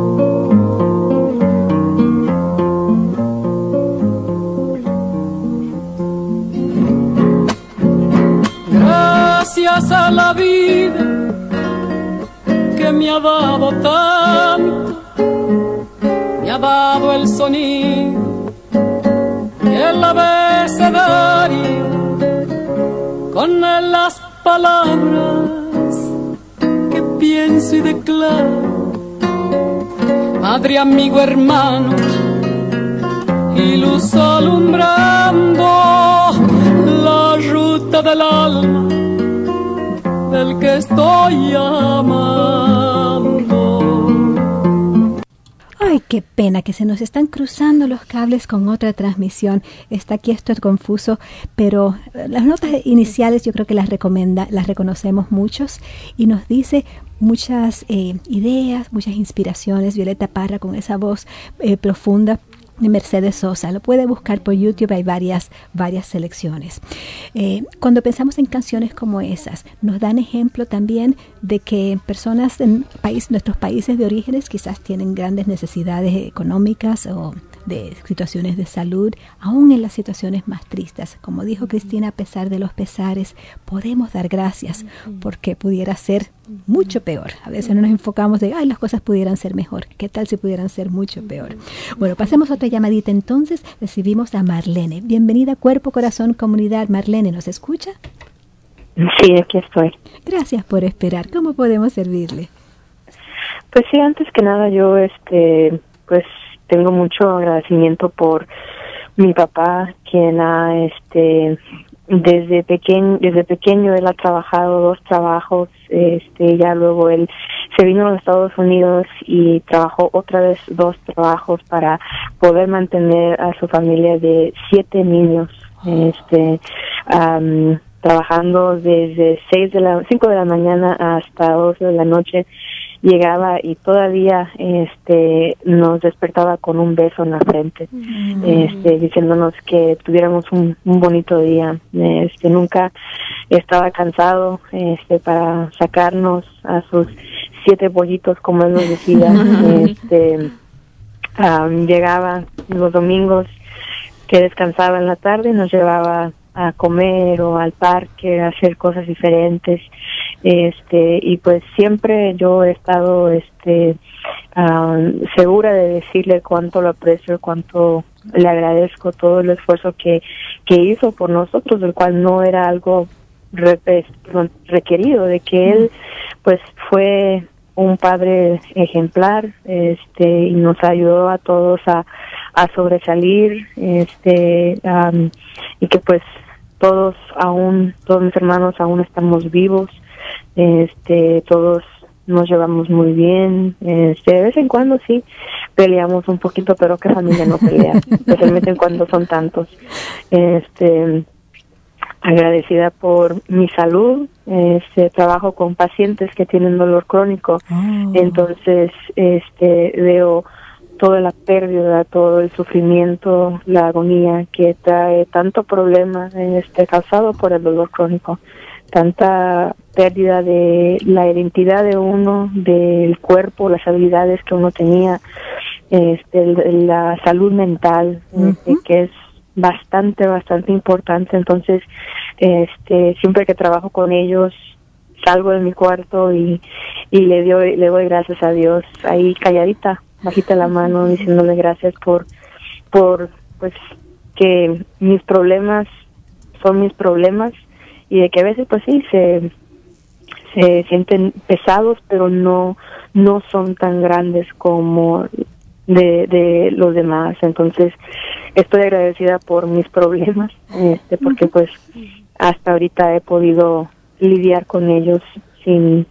Gracias a la vida que me ha dado tanto, me ha dado el sonido y el abecedario, con él las palabras que pienso y declaro. Madre, amigo, hermano, y luz alumbrando la ruta del alma del que estoy amando. Ay, qué pena que se nos están cruzando los cables con otra transmisión. Está aquí esto confuso, pero las notas iniciales yo creo que las reconocemos muchos, y nos dice muchas ideas, muchas inspiraciones. Violeta Parra con esa voz profunda de Mercedes Sosa. Lo puede buscar por YouTube, hay varias selecciones. Cuando pensamos en canciones como esas, nos dan ejemplo también de que personas en nuestros países de orígenes quizás tienen grandes necesidades económicas o de situaciones de salud, aún en las situaciones más tristes. Como dijo Cristina, a pesar de los pesares, podemos dar gracias, porque pudiera ser mucho peor. A veces no nos enfocamos de, las cosas pudieran ser mejor. ¿Qué tal si pudieran ser mucho peor? Bueno, pasemos a otra llamadita entonces. Recibimos a Marlene. Bienvenida, Cuerpo, Corazón, Comunidad. Marlene, ¿nos escucha? Sí, aquí estoy. Gracias por esperar. ¿Cómo podemos servirle? Pues sí, antes que nada yo, pues tengo mucho agradecimiento por mi papá, quien ha desde pequeño él ha trabajado 2 trabajos, ya luego él se vino a los Estados Unidos y trabajó otra vez 2 trabajos para poder mantener a su familia de 7 niños, trabajando desde 5 de la mañana hasta 12 de la noche. Llegaba y todavía nos despertaba con un beso en la frente, diciéndonos que tuviéramos un bonito día. Nunca estaba cansado para sacarnos a sus 7 pollitos, como él nos decía. Llegaba los domingos que descansaba en la tarde y nos llevaba a comer o al parque, a hacer cosas diferentes. Y pues siempre yo he estado segura de decirle cuánto lo aprecio, cuánto le agradezco todo el esfuerzo que hizo por nosotros, el cual no era algo requerido, de que él pues fue un padre ejemplar, y nos ayudó a todos a sobresalir, y que pues todos mis hermanos aún estamos vivos, todos nos llevamos muy bien, de vez en cuando sí peleamos un poquito, pero que familia no pelea, especialmente cuando son tantos. Agradecida por mi salud, trabajo con pacientes que tienen dolor crónico, entonces veo toda la pérdida, todo el sufrimiento, la agonía que trae tanto problema causado por el dolor crónico, tanta pérdida de la identidad de uno, del cuerpo, las habilidades que uno tenía, la salud mental, que es bastante importante. Entonces siempre que trabajo con ellos salgo de mi cuarto y le doy gracias a Dios ahí calladita, bajita la mano, diciéndole gracias por pues que mis problemas son mis problemas, y de que a veces pues sí se sienten pesados, pero no son tan grandes como de los demás. Entonces estoy agradecida por mis problemas, porque pues hasta ahorita he podido lidiar con ellos sin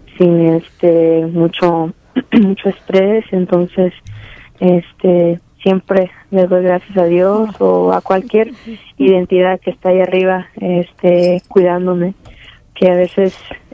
mucho estrés. Entonces siempre les doy gracias a Dios o a cualquier identidad que está ahí arriba cuidándome, que a veces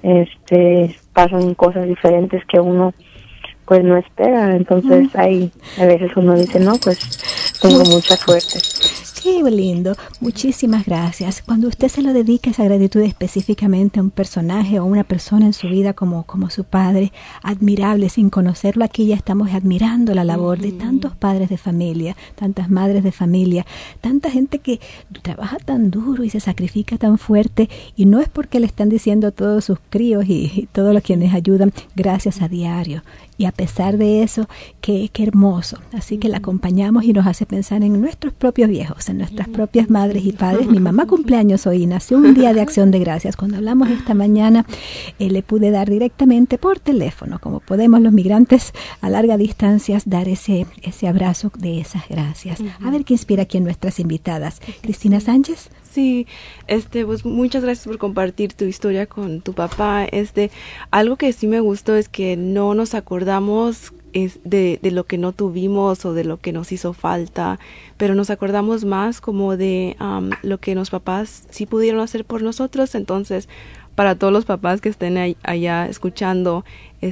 pasan cosas diferentes que uno pues no espera. Entonces ahí a veces uno dice, no, pues tengo mucha suerte. Qué lindo, muchísimas gracias. Cuando usted se lo dedica esa gratitud específicamente a un personaje o a una persona en su vida como su padre, admirable, sin conocerlo, aquí ya estamos admirando la labor de tantos padres de familia, tantas madres de familia, tanta gente que trabaja tan duro y se sacrifica tan fuerte, y no es porque le están diciendo a todos sus críos y todos los quienes ayudan, gracias a diario. Y a pesar de eso, qué hermoso. Así que la acompañamos y nos hace pensar en nuestros propios viejos, en nuestras propias madres y padres. Mi mamá cumpleaños hoy, nació un día de acción de gracias. Cuando hablamos esta mañana, le pude dar directamente por teléfono, como podemos los migrantes a larga distancia, dar ese abrazo de esas gracias. A ver qué inspira aquí en nuestras invitadas. Cristina Sánchez. Sí, pues muchas gracias por compartir tu historia con tu papá. Algo que sí me gustó es que no nos acordamos de lo que no tuvimos o de lo que nos hizo falta, pero nos acordamos más como de lo que los papás sí pudieron hacer por nosotros. Entonces, para todos los papás que estén allá escuchando,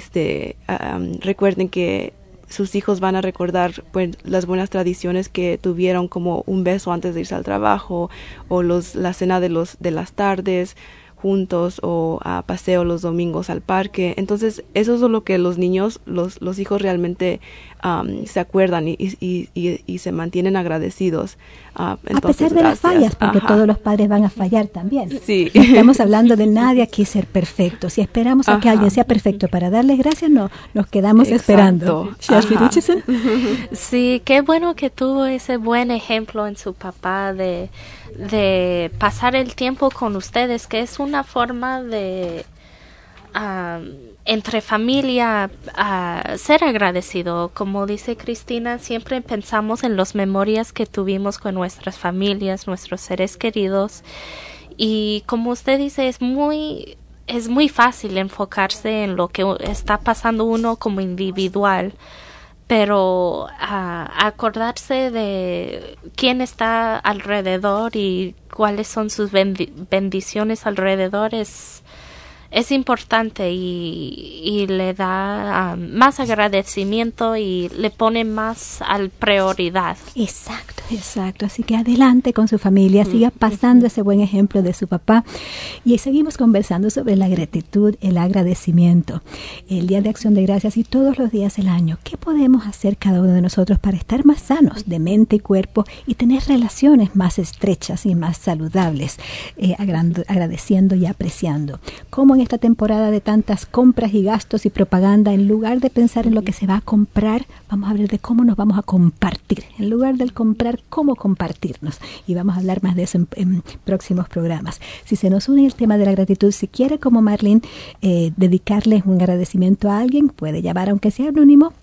recuerden que sus hijos van a recordar pues las buenas tradiciones que tuvieron, como un beso antes de irse al trabajo, o la cena de las tardes juntos, o a paseo los domingos al parque. Entonces eso es lo que los niños, los hijos realmente se acuerdan y se mantienen agradecidos. Entonces, a pesar de las fallas, porque todos los padres van a fallar también. Sí. No estamos hablando de nadie aquí ser perfecto. Si esperamos a que alguien sea perfecto para darles gracias, no, nos quedamos esperando. Sí, qué bueno que tuvo ese buen ejemplo en su papá de pasar el tiempo con ustedes, que es una forma de entre familia, ser agradecido. Como dice Cristina, siempre pensamos en las memorias que tuvimos con nuestras familias, nuestros seres queridos. Y como usted dice, es muy fácil enfocarse en lo que está pasando uno como individual, pero acordarse de quién está alrededor y cuáles son sus bendiciones alrededor es importante y le da más agradecimiento y le pone más al prioridad. Exacto. Así que adelante con su familia, siga pasando ese buen ejemplo de su papá. Y seguimos conversando sobre la gratitud, el agradecimiento, el Día de Acción de Gracias y todos los días del año. ¿Qué podemos hacer cada uno de nosotros para estar más sanos de mente y cuerpo y tener relaciones más estrechas y más saludables, agradeciendo y apreciando? ¿Cómo en esta temporada de tantas compras y gastos y propaganda, en lugar de pensar en lo que se va a comprar, vamos a hablar de cómo nos vamos a compartir? En lugar del comprar, cómo compartirnos. Y vamos a hablar más de eso en próximos programas. Si se nos une el tema de la gratitud, si quiere, como Marlene, dedicarle un agradecimiento a alguien, puede llamar, aunque sea anónimo,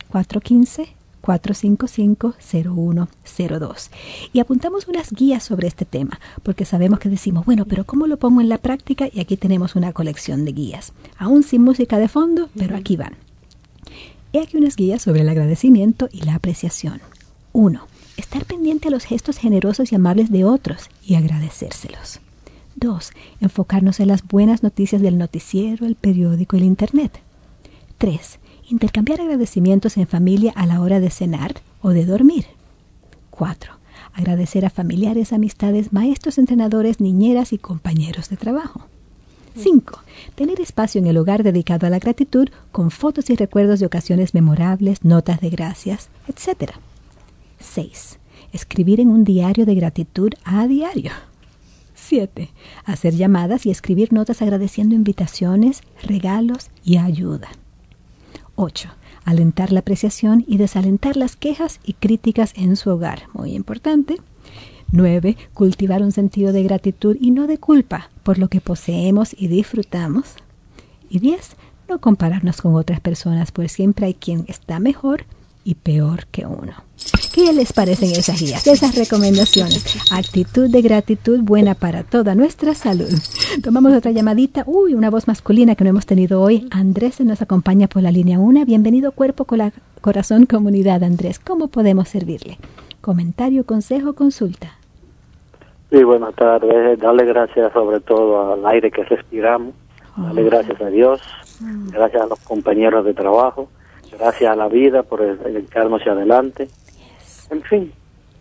415-455-0102. Y apuntamos unas guías sobre este tema, porque sabemos que decimos, bueno, pero ¿cómo lo pongo en la práctica? Y aquí tenemos una colección de guías, aún sin música de fondo, pero aquí van. He aquí unas guías sobre el agradecimiento y la apreciación. 1. Estar pendiente a los gestos generosos y amables de otros y agradecérselos. 2. Enfocarnos en las buenas noticias del noticiero, el periódico y el internet. 3. Intercambiar agradecimientos en familia a la hora de cenar o de dormir. 4. Agradecer a familiares, amistades, maestros, entrenadores, niñeras y compañeros de trabajo. 5. Tener espacio en el hogar dedicado a la gratitud con fotos y recuerdos de ocasiones memorables, notas de gracias, etc. 6. Escribir en un diario de gratitud a diario. 7. Hacer llamadas y escribir notas agradeciendo invitaciones, regalos y ayuda. 8. Alentar la apreciación y desalentar las quejas y críticas en su hogar. Muy importante. 9. Cultivar un sentido de gratitud y no de culpa por lo que poseemos y disfrutamos. Y 10. No compararnos con otras personas, pues siempre hay quien está mejor y peor que uno. ¿Qué les parecen esas guías, esas recomendaciones? Actitud de gratitud buena para toda nuestra salud. Tomamos otra llamadita. Una voz masculina que no hemos tenido hoy. Andrés se nos acompaña por la línea 1. Bienvenido Cuerpo Corazón Comunidad, Andrés. ¿Cómo podemos servirle? Comentario, consejo, consulta. Sí, buenas tardes. Darle gracias sobre todo al aire que respiramos. Darle gracias a Dios. Gracias a los compañeros de trabajo. Gracias a la vida por echarnos hacia adelante. En fin.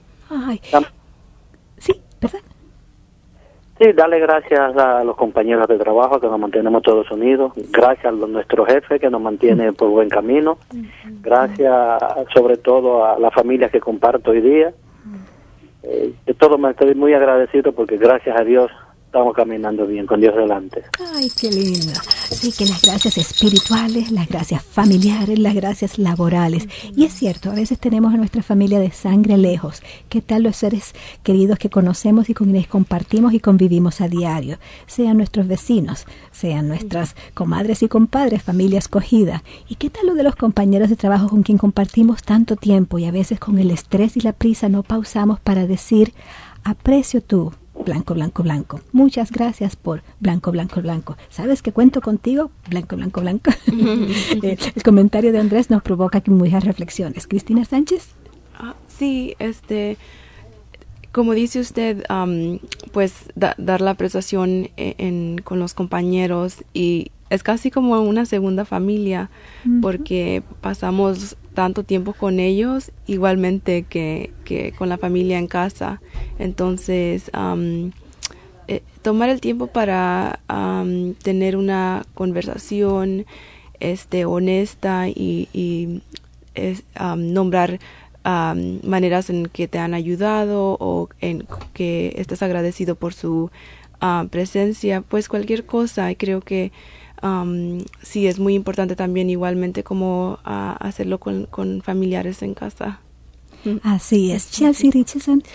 Sí, ¿verdad? Sí, darle gracias a los compañeros de trabajo que nos mantenemos todos unidos. Gracias a nuestro jefe que nos mantiene por buen camino. Gracias sobre todo a la familia que comparto hoy día. De todo me estoy muy agradecido porque gracias a Dios estamos caminando bien, con Dios delante. Ay, qué lindo. Sí, que las gracias espirituales, las gracias familiares, las gracias laborales. Y es cierto, a veces tenemos a nuestra familia de sangre lejos. ¿Qué tal los seres queridos que conocemos y con quienes compartimos y convivimos a diario? Sean nuestros vecinos, sean nuestras comadres y compadres, familia escogida. ¿Y qué tal lo de los compañeros de trabajo con quien compartimos tanto tiempo y a veces con el estrés y la prisa no pausamos para decir, aprecio tú, blanco, blanco, blanco. Muchas gracias por blanco, blanco, blanco. ¿Sabes que cuento contigo? Blanco, blanco, blanco. El comentario de Andrés nos provoca aquí muchas reflexiones. Cristina Sánchez. Sí, como dice usted, pues dar la apreciación con los compañeros y es casi como una segunda familia porque pasamos tanto tiempo con ellos igualmente que con la familia en casa. Entonces tomar el tiempo para tener una conversación honesta y nombrar maneras en que te han ayudado o en que estás agradecido por su presencia, pues cualquier cosa. Y creo que sí es muy importante también igualmente como hacerlo con familiares en casa. Así es. Chelsea Richardson.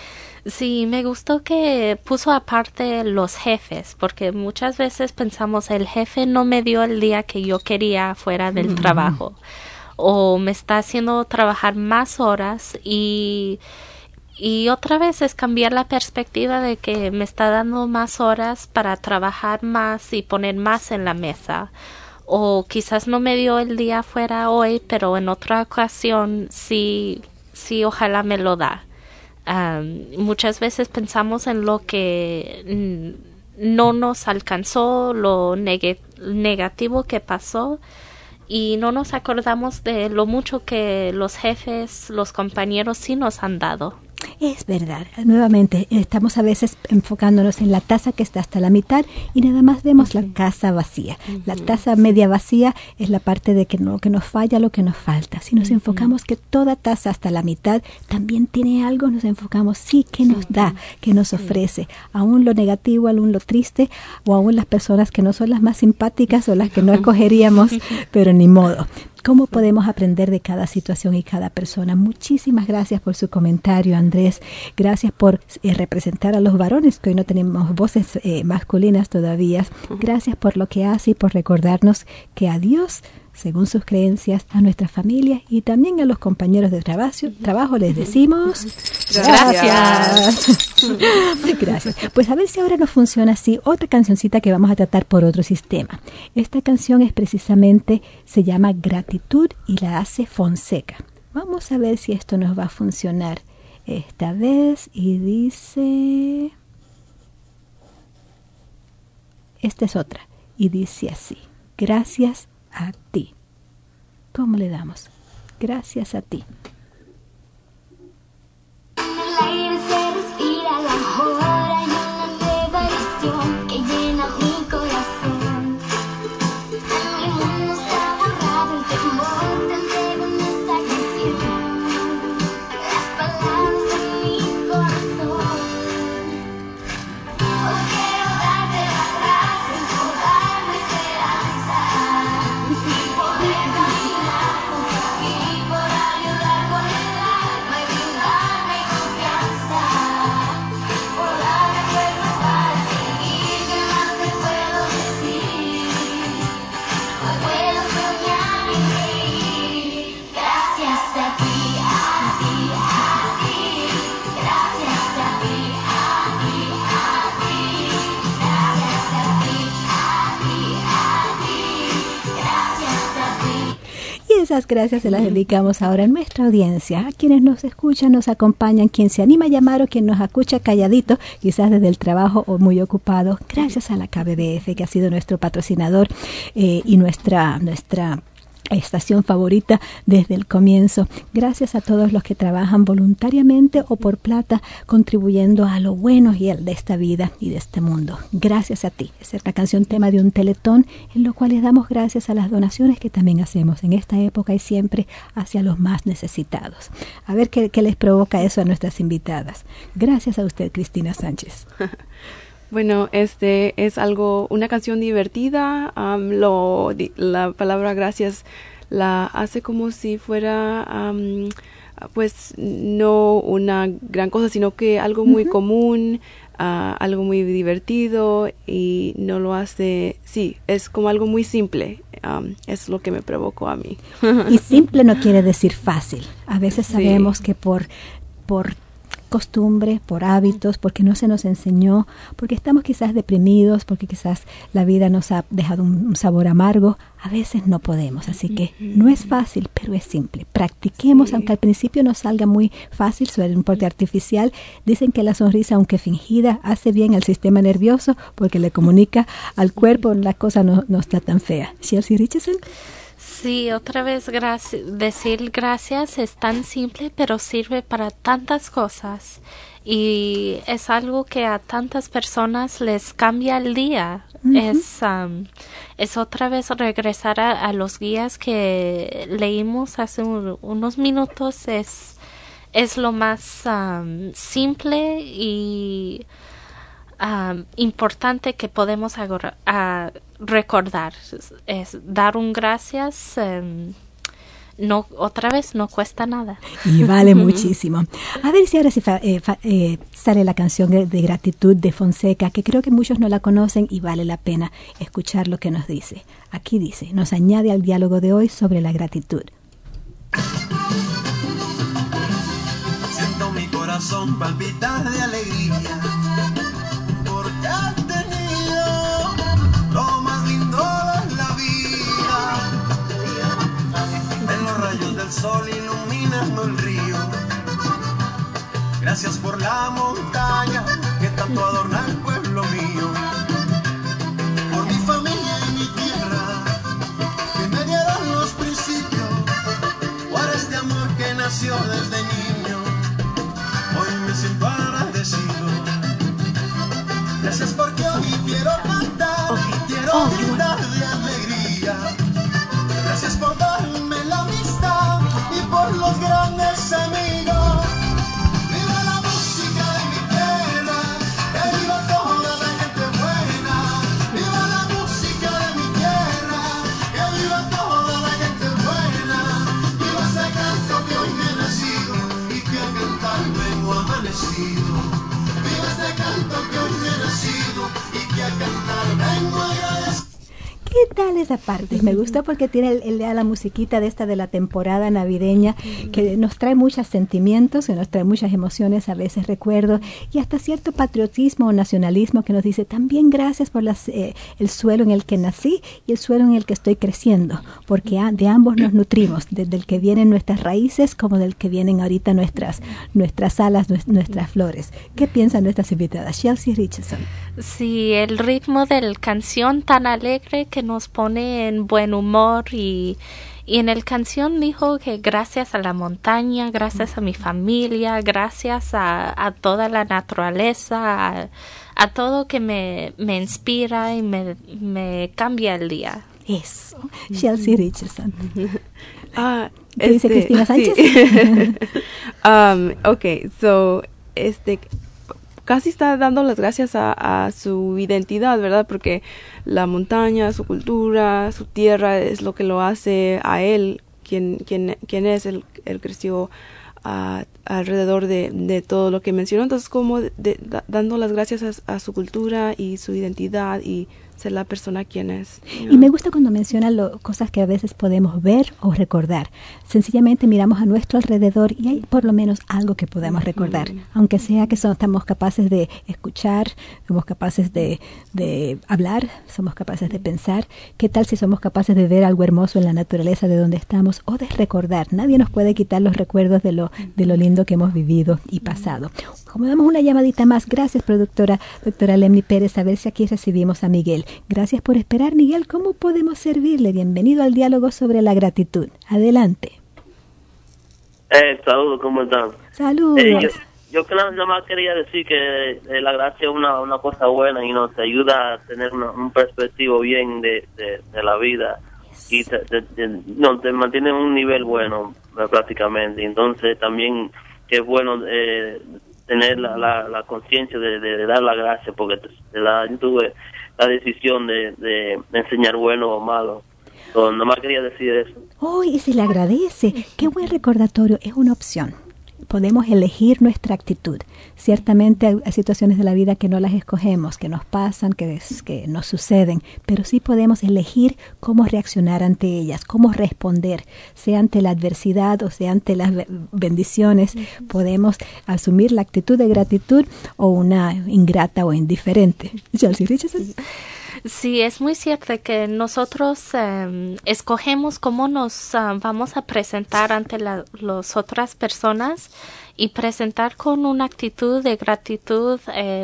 Sí, me gustó que puso aparte los jefes, porque muchas veces pensamos el jefe no me dio el día que yo quería fuera del trabajo, o me está haciendo trabajar más horas y otra vez es cambiar la perspectiva de que me está dando más horas para trabajar más y poner más en la mesa. O quizás no me dio el día fuera hoy, pero en otra ocasión sí, ojalá me lo da. Muchas veces pensamos en lo que no nos alcanzó, lo negativo que pasó, y no nos acordamos de lo mucho que los jefes, los compañeros sí nos han dado. Es verdad, nuevamente estamos a veces enfocándonos en la taza que está hasta la mitad y nada más vemos la taza vacía. La taza media vacía es la parte de que lo que nos falla, lo que nos falta. Si nos enfocamos que toda taza hasta la mitad también tiene algo, nos enfocamos, sí, ¿qué nos da? ¿Qué nos ofrece? Aún lo negativo, aún lo triste, o aún las personas que no son las más simpáticas o las que no escogeríamos, pero ni modo. ¿Cómo podemos aprender de cada situación y cada persona? Muchísimas gracias por su comentario, Andrés. Gracias por representar a los varones, que hoy no tenemos voces masculinas todavía. Gracias por lo que hace y por recordarnos que a Dios, según sus creencias, a nuestra familia y también a los compañeros de trabajo les decimos gracias. Gracias. Pues a ver si ahora nos funciona así otra cancioncita que vamos a tratar por otro sistema. Esta canción es precisamente, se llama Gratitud y la hace Fonseca. Vamos a ver si esto nos va a funcionar esta vez y dice... Esta es otra y dice así: gracias a ti. ¿Cómo le damos? Gracias a ti. El aire se respira, la hora y una nueva visión que llena mi corazón. En mi mundo se ha borrado el temor, te entrego en esta canción las palabras de mi corazón. Hoy quiero darte las gracias por darme esperanza y poder caminar junto a ti, por ayudar con el alma y brindarme confianza, por darme fuerzas para seguir. ¿Qué más te puedo decir? Hoy puedo soñar y reír. Gracias a ti, a ti, a ti. Gracias a ti, a ti, a ti. Gracias a ti, a ti, a ti. Gracias a ti. Y esas gracias se las dedicamos ahora a nuestra audiencia, a quienes nos escuchan, nos acompañan, quien se anima a llamar o quien nos escucha calladito, quizás desde el trabajo o muy ocupado. Gracias a la KBBF, que ha sido nuestro patrocinador y nuestra estación favorita desde el comienzo. Gracias a todos los que trabajan voluntariamente o por plata, contribuyendo a lo bueno y el de esta vida y de este mundo. Gracias a ti. Esa es la canción tema de un teletón, en lo cual les damos gracias a las donaciones que también hacemos en esta época y siempre hacia los más necesitados. A ver qué les provoca eso a nuestras invitadas. Gracias a usted, Cristina Sánchez. Bueno, es una canción divertida. La palabra gracias la hace como si fuera, pues, no una gran cosa, sino que algo muy común, algo muy divertido, y no lo hace, sí, es como algo muy simple. Es lo que me provocó a mí. Y simple no quiere decir fácil. A veces sabemos que por costumbre, por hábitos, porque no se nos enseñó, porque estamos quizás deprimidos, porque quizás la vida nos ha dejado un sabor amargo, a veces no podemos. Así que no es fácil, pero es simple. Practiquemos, aunque al principio nos salga muy fácil, suena un porte artificial. Dicen que la sonrisa, aunque fingida, hace bien al sistema nervioso porque le comunica al cuerpo la cosa no está tan fea. Chelsea Richardson. Sí, otra vez decir gracias es tan simple, pero sirve para tantas cosas, y es algo que a tantas personas les cambia el día. Es otra vez regresar a los guías que leímos hace unos minutos. Es lo más simple y importante que podemos recordar. Es dar un gracias. no, otra vez, no cuesta nada. Y vale muchísimo. A ver si ahora sí sale la canción de gratitud de Fonseca, que creo que muchos no la conocen y vale la pena escuchar lo que nos dice. Aquí dice, nos añade al diálogo de hoy sobre la gratitud. Siento mi corazón palpitar de alegría, porque has tenido lo más lindo de la vida. En los rayos del sol iluminando el río. Gracias por la montaña que tanto adorna el pueblo mío. Por mi familia y mi tierra que me dieron los principios. Por este amor que nació desde niño. Hoy me siento agradecido. Gracias porque hoy quiero cantar, quiero gritar de alegría. Gracias por darme la amistad y por los grandes amigos. Viva la música de mi tierra, que viva toda la gente buena. Viva la música de mi tierra, que viva toda la gente buena. Viva ese canto que hoy me he nacido y que a cantar vengo amanecido. Viva ese canto que hoy me he nacido y que a cantar vengo agradecido. ¿Qué tal esa parte? Me gustó porque tiene la musiquita de esta de la temporada navideña que nos trae muchos sentimientos, que nos trae muchas emociones, a veces recuerdos y hasta cierto patriotismo o nacionalismo que nos dice también gracias por el suelo en el que nací y el suelo en el que estoy creciendo, porque de ambos nos nutrimos, desde el que vienen nuestras raíces como del que vienen ahorita nuestras alas, nuestras flores. ¿Qué piensan nuestras invitadas? Chelsea Richardson. Sí, el ritmo de la canción tan alegre que nos pone en buen humor y en el canción dijo que gracias a la montaña, gracias a mi familia, gracias a toda la naturaleza, a todo que me inspira y me cambia el día. Eso, Chelsea Richardson. ¿Qué dice Cristina Sánchez? Sí. Okay, so casi está dando las gracias a su identidad, ¿verdad? Porque la montaña, su cultura, su tierra es lo que lo hace a él, quien es, él creció alrededor de todo lo que mencionó. Entonces, como dando las gracias a su cultura y su identidad y ser la persona quien es. Y me gusta cuando menciona cosas que a veces podemos ver o recordar. Sencillamente miramos a nuestro alrededor y hay por lo menos algo que podemos recordar, aunque sea que estamos capaces de escuchar, somos capaces de hablar, somos capaces de pensar. ¿Qué tal si somos capaces de ver algo hermoso en la naturaleza de donde estamos o de recordar? Nadie nos puede quitar los recuerdos de lo lindo que hemos vivido y pasado. Como damos una llamadita más, gracias doctora Lemny Pérez, a ver si aquí recibimos a Miguel. Gracias por esperar, Miguel. ¿Cómo podemos servirle? Bienvenido al diálogo sobre la gratitud. Adelante. Saludos, ¿cómo están? Saludos. Yo nada más quería decir que la gracia es una cosa buena y nos ayuda a tener un perspectivo bien de la vida y te mantiene en un nivel bueno prácticamente. Entonces también que es bueno tener la conciencia de dar la gracia, porque yo tuve la decisión de enseñar bueno o malo. Entonces, nomás quería decir eso. Y se le agradece. Qué buen recordatorio. Es una opción. Podemos elegir nuestra actitud. Ciertamente hay situaciones de la vida que no las escogemos, que nos pasan, que nos suceden, pero sí podemos elegir cómo reaccionar ante ellas, cómo responder, sea ante la adversidad o sea ante las bendiciones. Podemos asumir la actitud de gratitud o una ingrata o indiferente. Chelsea Richardson. Sí, es muy cierto que nosotros escogemos cómo nos vamos a presentar ante las otras personas, y presentar con una actitud de gratitud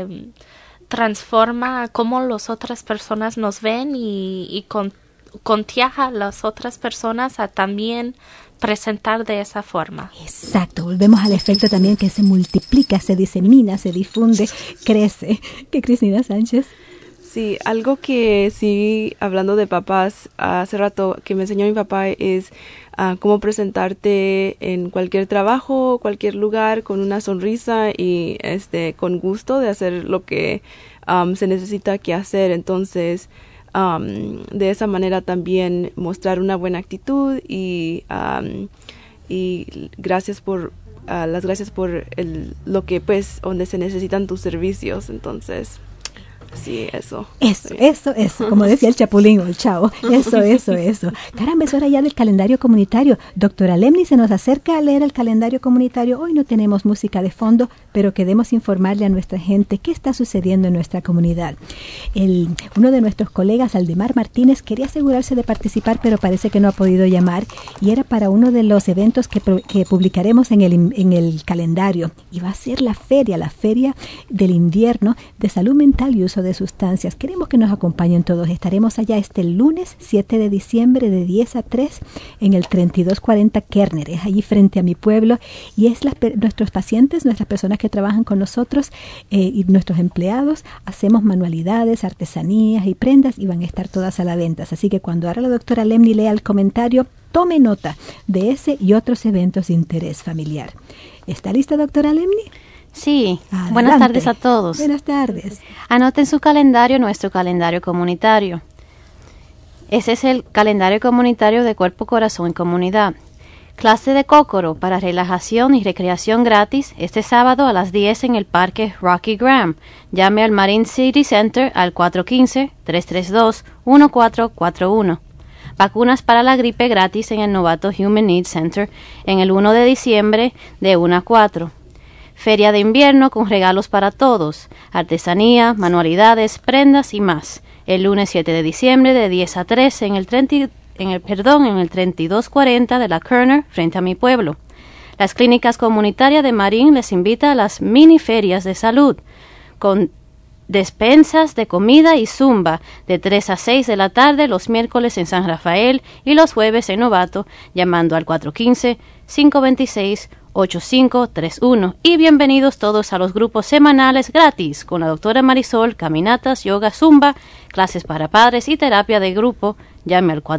transforma cómo las otras personas nos ven y contagia a las otras personas a también presentar de esa forma. Exacto, volvemos al efecto también que se multiplica, se disemina, se difunde, crece. ¿Qué, Cristina Sánchez? Sí, algo que sí, hablando de papás, hace rato que me enseñó mi papá es cómo presentarte en cualquier trabajo, cualquier lugar, con una sonrisa y con gusto de hacer lo que se necesita que hacer. Entonces, de esa manera también mostrar una buena actitud y gracias por las gracias por lo que pues donde se necesitan tus servicios. Entonces sí, eso. Eso, como decía el Chapulín o el Chavo. Eso. Caramba, es hora ya del calendario comunitario. Doctora Lemni, se nos acerca a leer el calendario comunitario. Hoy no tenemos música de fondo, pero queremos informarle a nuestra gente qué está sucediendo en nuestra comunidad. Uno de nuestros colegas, Aldemar Martínez, quería asegurarse de participar, pero parece que no ha podido llamar, y era para uno de los eventos que publicaremos en el calendario. Y va a ser la feria del invierno de salud mental y uso de sustancias. Queremos que nos acompañen todos. Estaremos allá este lunes 7 de diciembre de 10 a 3 en el 3240 Kerner. Es allí frente a mi pueblo, y es nuestros pacientes, nuestras personas que trabajan con nosotros y nuestros empleados, hacemos manualidades, artesanías y prendas, y van a estar todas a la venta. Así que cuando ahora la doctora Lemni lea el comentario, tome nota de ese y otros eventos de interés familiar. ¿Está lista, doctora Lemni? Sí, adelante. Buenas tardes a todos. Buenas tardes. Anoten su calendario, nuestro calendario comunitario. Ese es el calendario comunitario de Cuerpo, Corazón y Comunidad. Clase de Cócoro para relajación y recreación gratis este sábado a las 10 en el Parque Rocky Graham. Llame al Marine City Center al 415-332-1441. Vacunas para la gripe gratis en el Novato Human Needs Center en el 1 de diciembre de 1 a 4. Feria de invierno con regalos para todos, artesanía, manualidades, prendas y más. El lunes 7 de diciembre de 10 a 3 en el 3240 de la Kerner frente a mi pueblo. Las clínicas comunitarias de Marín les invita a las mini ferias de salud con despensas de comida y zumba de 3 a 6 de la tarde los miércoles en San Rafael y los jueves en Novato, llamando al 415-526-8531. Y bienvenidos todos a los grupos semanales gratis con la doctora Marisol, caminatas, yoga, zumba, clases para padres y terapia de grupo. Llame al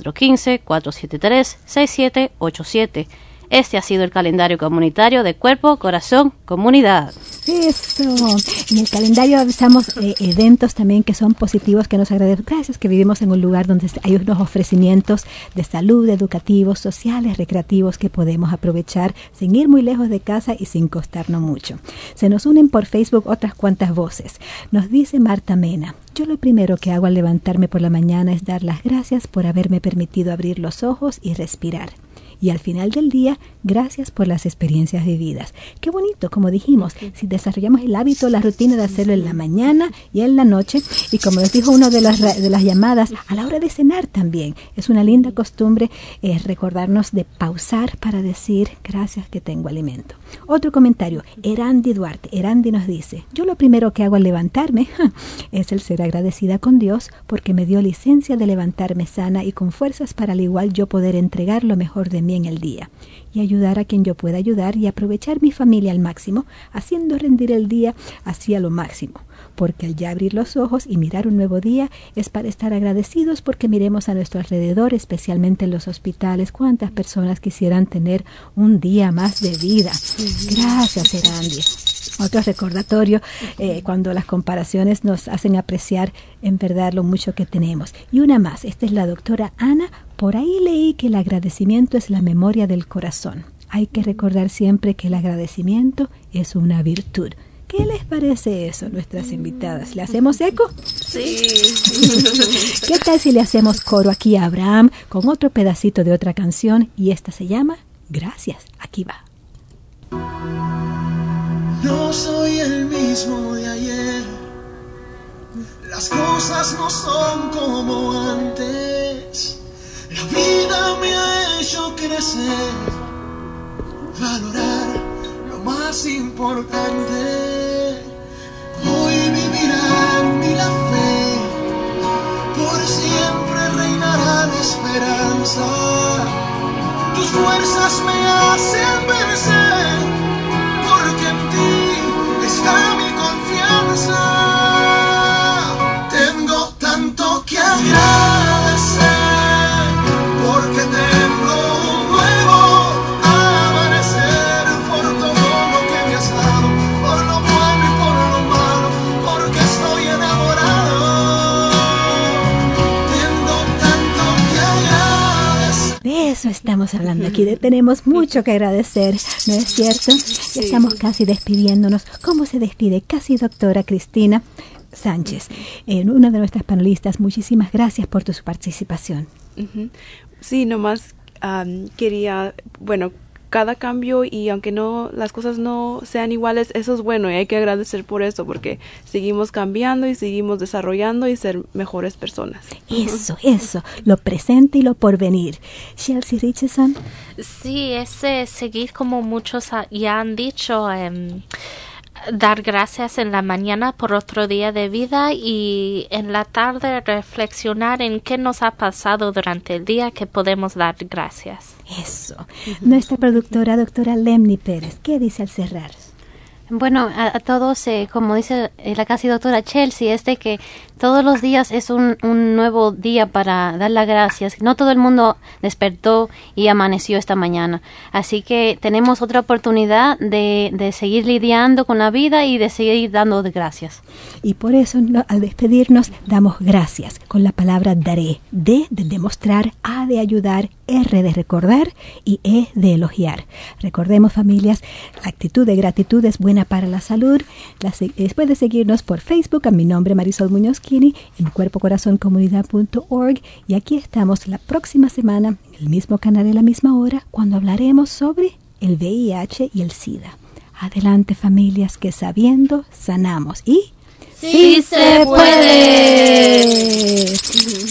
415-473-6787. Este ha sido el calendario comunitario de Cuerpo, Corazón, Comunidad. Eso. En el calendario avisamos eventos también que son positivos, que nos agradecen. Gracias que vivimos en un lugar donde hay unos ofrecimientos de salud, educativos, sociales, recreativos que podemos aprovechar sin ir muy lejos de casa y sin costarnos mucho. Se nos unen por Facebook otras cuantas voces. Nos dice Marta Mena: yo lo primero que hago al levantarme por la mañana es dar las gracias por haberme permitido abrir los ojos y respirar. Y al final del día, gracias por las experiencias vividas. Qué bonito, como dijimos, si desarrollamos el hábito, la rutina de hacerlo en la mañana y en la noche, y como nos dijo uno de las llamadas, a la hora de cenar también. Es una linda costumbre recordarnos de pausar para decir gracias que tengo alimento. Otro comentario, Erandi Duarte. Erandi nos dice: yo lo primero que hago al levantarme es el ser agradecida con Dios porque me dio licencia de levantarme sana y con fuerzas para al igual yo poder entregar lo mejor de mí en el día y ayudar a quien yo pueda ayudar y aprovechar mi familia al máximo, haciendo rendir el día hacia lo máximo, porque al ya abrir los ojos y mirar un nuevo día es para estar agradecidos porque miremos a nuestro alrededor, especialmente en los hospitales, cuántas personas quisieran tener un día más de vida. Gracias, Erandi. Otro recordatorio, cuando las comparaciones nos hacen apreciar en verdad lo mucho que tenemos. Y una más, esta es la doctora Ana. Por ahí leí que el agradecimiento es la memoria del corazón. Hay que recordar siempre que el agradecimiento es una virtud. ¿Qué les parece eso, nuestras invitadas? ¿Le hacemos eco? Sí. ¿Qué tal si le hacemos coro aquí a Abraham con otro pedacito de otra canción? Y esta se llama Gracias. Aquí va. No soy el mismo de ayer, las cosas no son como antes, la vida me ha hecho crecer, valorar lo más importante, hoy vivirá en mí la fe, por siempre reinará la esperanza, tus fuerzas me hacen vencer, porque en ti está mi confianza. Tengo tanto que agradecer, porque tengo un nuevo amanecer, por todo lo que me has dado, por lo bueno y por lo malo, porque estoy enamorado. eso estamos hablando aquí. Tenemos mucho que agradecer, ¿no es cierto? Ya estamos casi despidiéndonos. ¿Cómo se despide? Casi doctora Cristina Sánchez, una de nuestras panelistas. Muchísimas gracias por tu participación. Sí, nomás quería, bueno, cada cambio, y aunque no las cosas no sean iguales, eso es bueno y hay que agradecer por eso, porque seguimos cambiando y seguimos desarrollando y ser mejores personas. Eso, lo presente y lo porvenir. Chelsea Richardson. Sí, es seguir como muchos ya han dicho, dar gracias en la mañana por otro día de vida y en la tarde reflexionar en qué nos ha pasado durante el día que podemos dar gracias. Eso. Nuestra productora, doctora Lemni Pérez, ¿qué dice al cerrar? Bueno, a todos, como dice la casi doctora Chelsea, es de que todos los días es un nuevo día para dar las gracias. No todo el mundo despertó y amaneció esta mañana. Así que tenemos otra oportunidad de seguir lidiando con la vida y de seguir dando gracias. Y por eso, al despedirnos, damos gracias con la palabra daré. D de demostrar, A de ayudar, R de recordar y E de elogiar. Recordemos, familias, la actitud de gratitud es buena para la salud. Después de seguirnos por Facebook, a mi nombre Marisol Muñozquini, en cuerpocorazoncomunidad.org, y aquí estamos la próxima semana, en el mismo canal y la misma hora, cuando hablaremos sobre el VIH y el SIDA. Adelante, familias, que sabiendo sanamos y ¡sí se puede!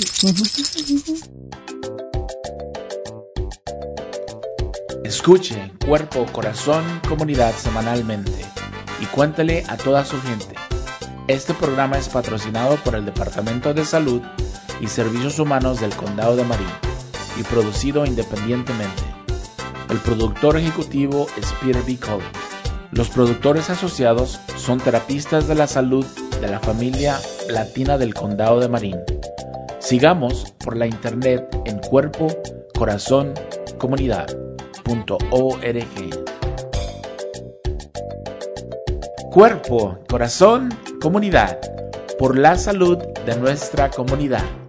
Escuche Cuerpo, Corazón, Comunidad semanalmente y cuéntele a toda su gente. Este programa es patrocinado por el Departamento de Salud y Servicios Humanos del Condado de Marin y producido independientemente. El productor ejecutivo es Peter B. Collins. Los productores asociados son terapistas de la salud de la familia latina del Condado de Marin. Sigamos por la internet en Cuerpo, Corazón, Comunidad.org. Cuerpo, Corazón, Comunidad, por la salud de nuestra comunidad.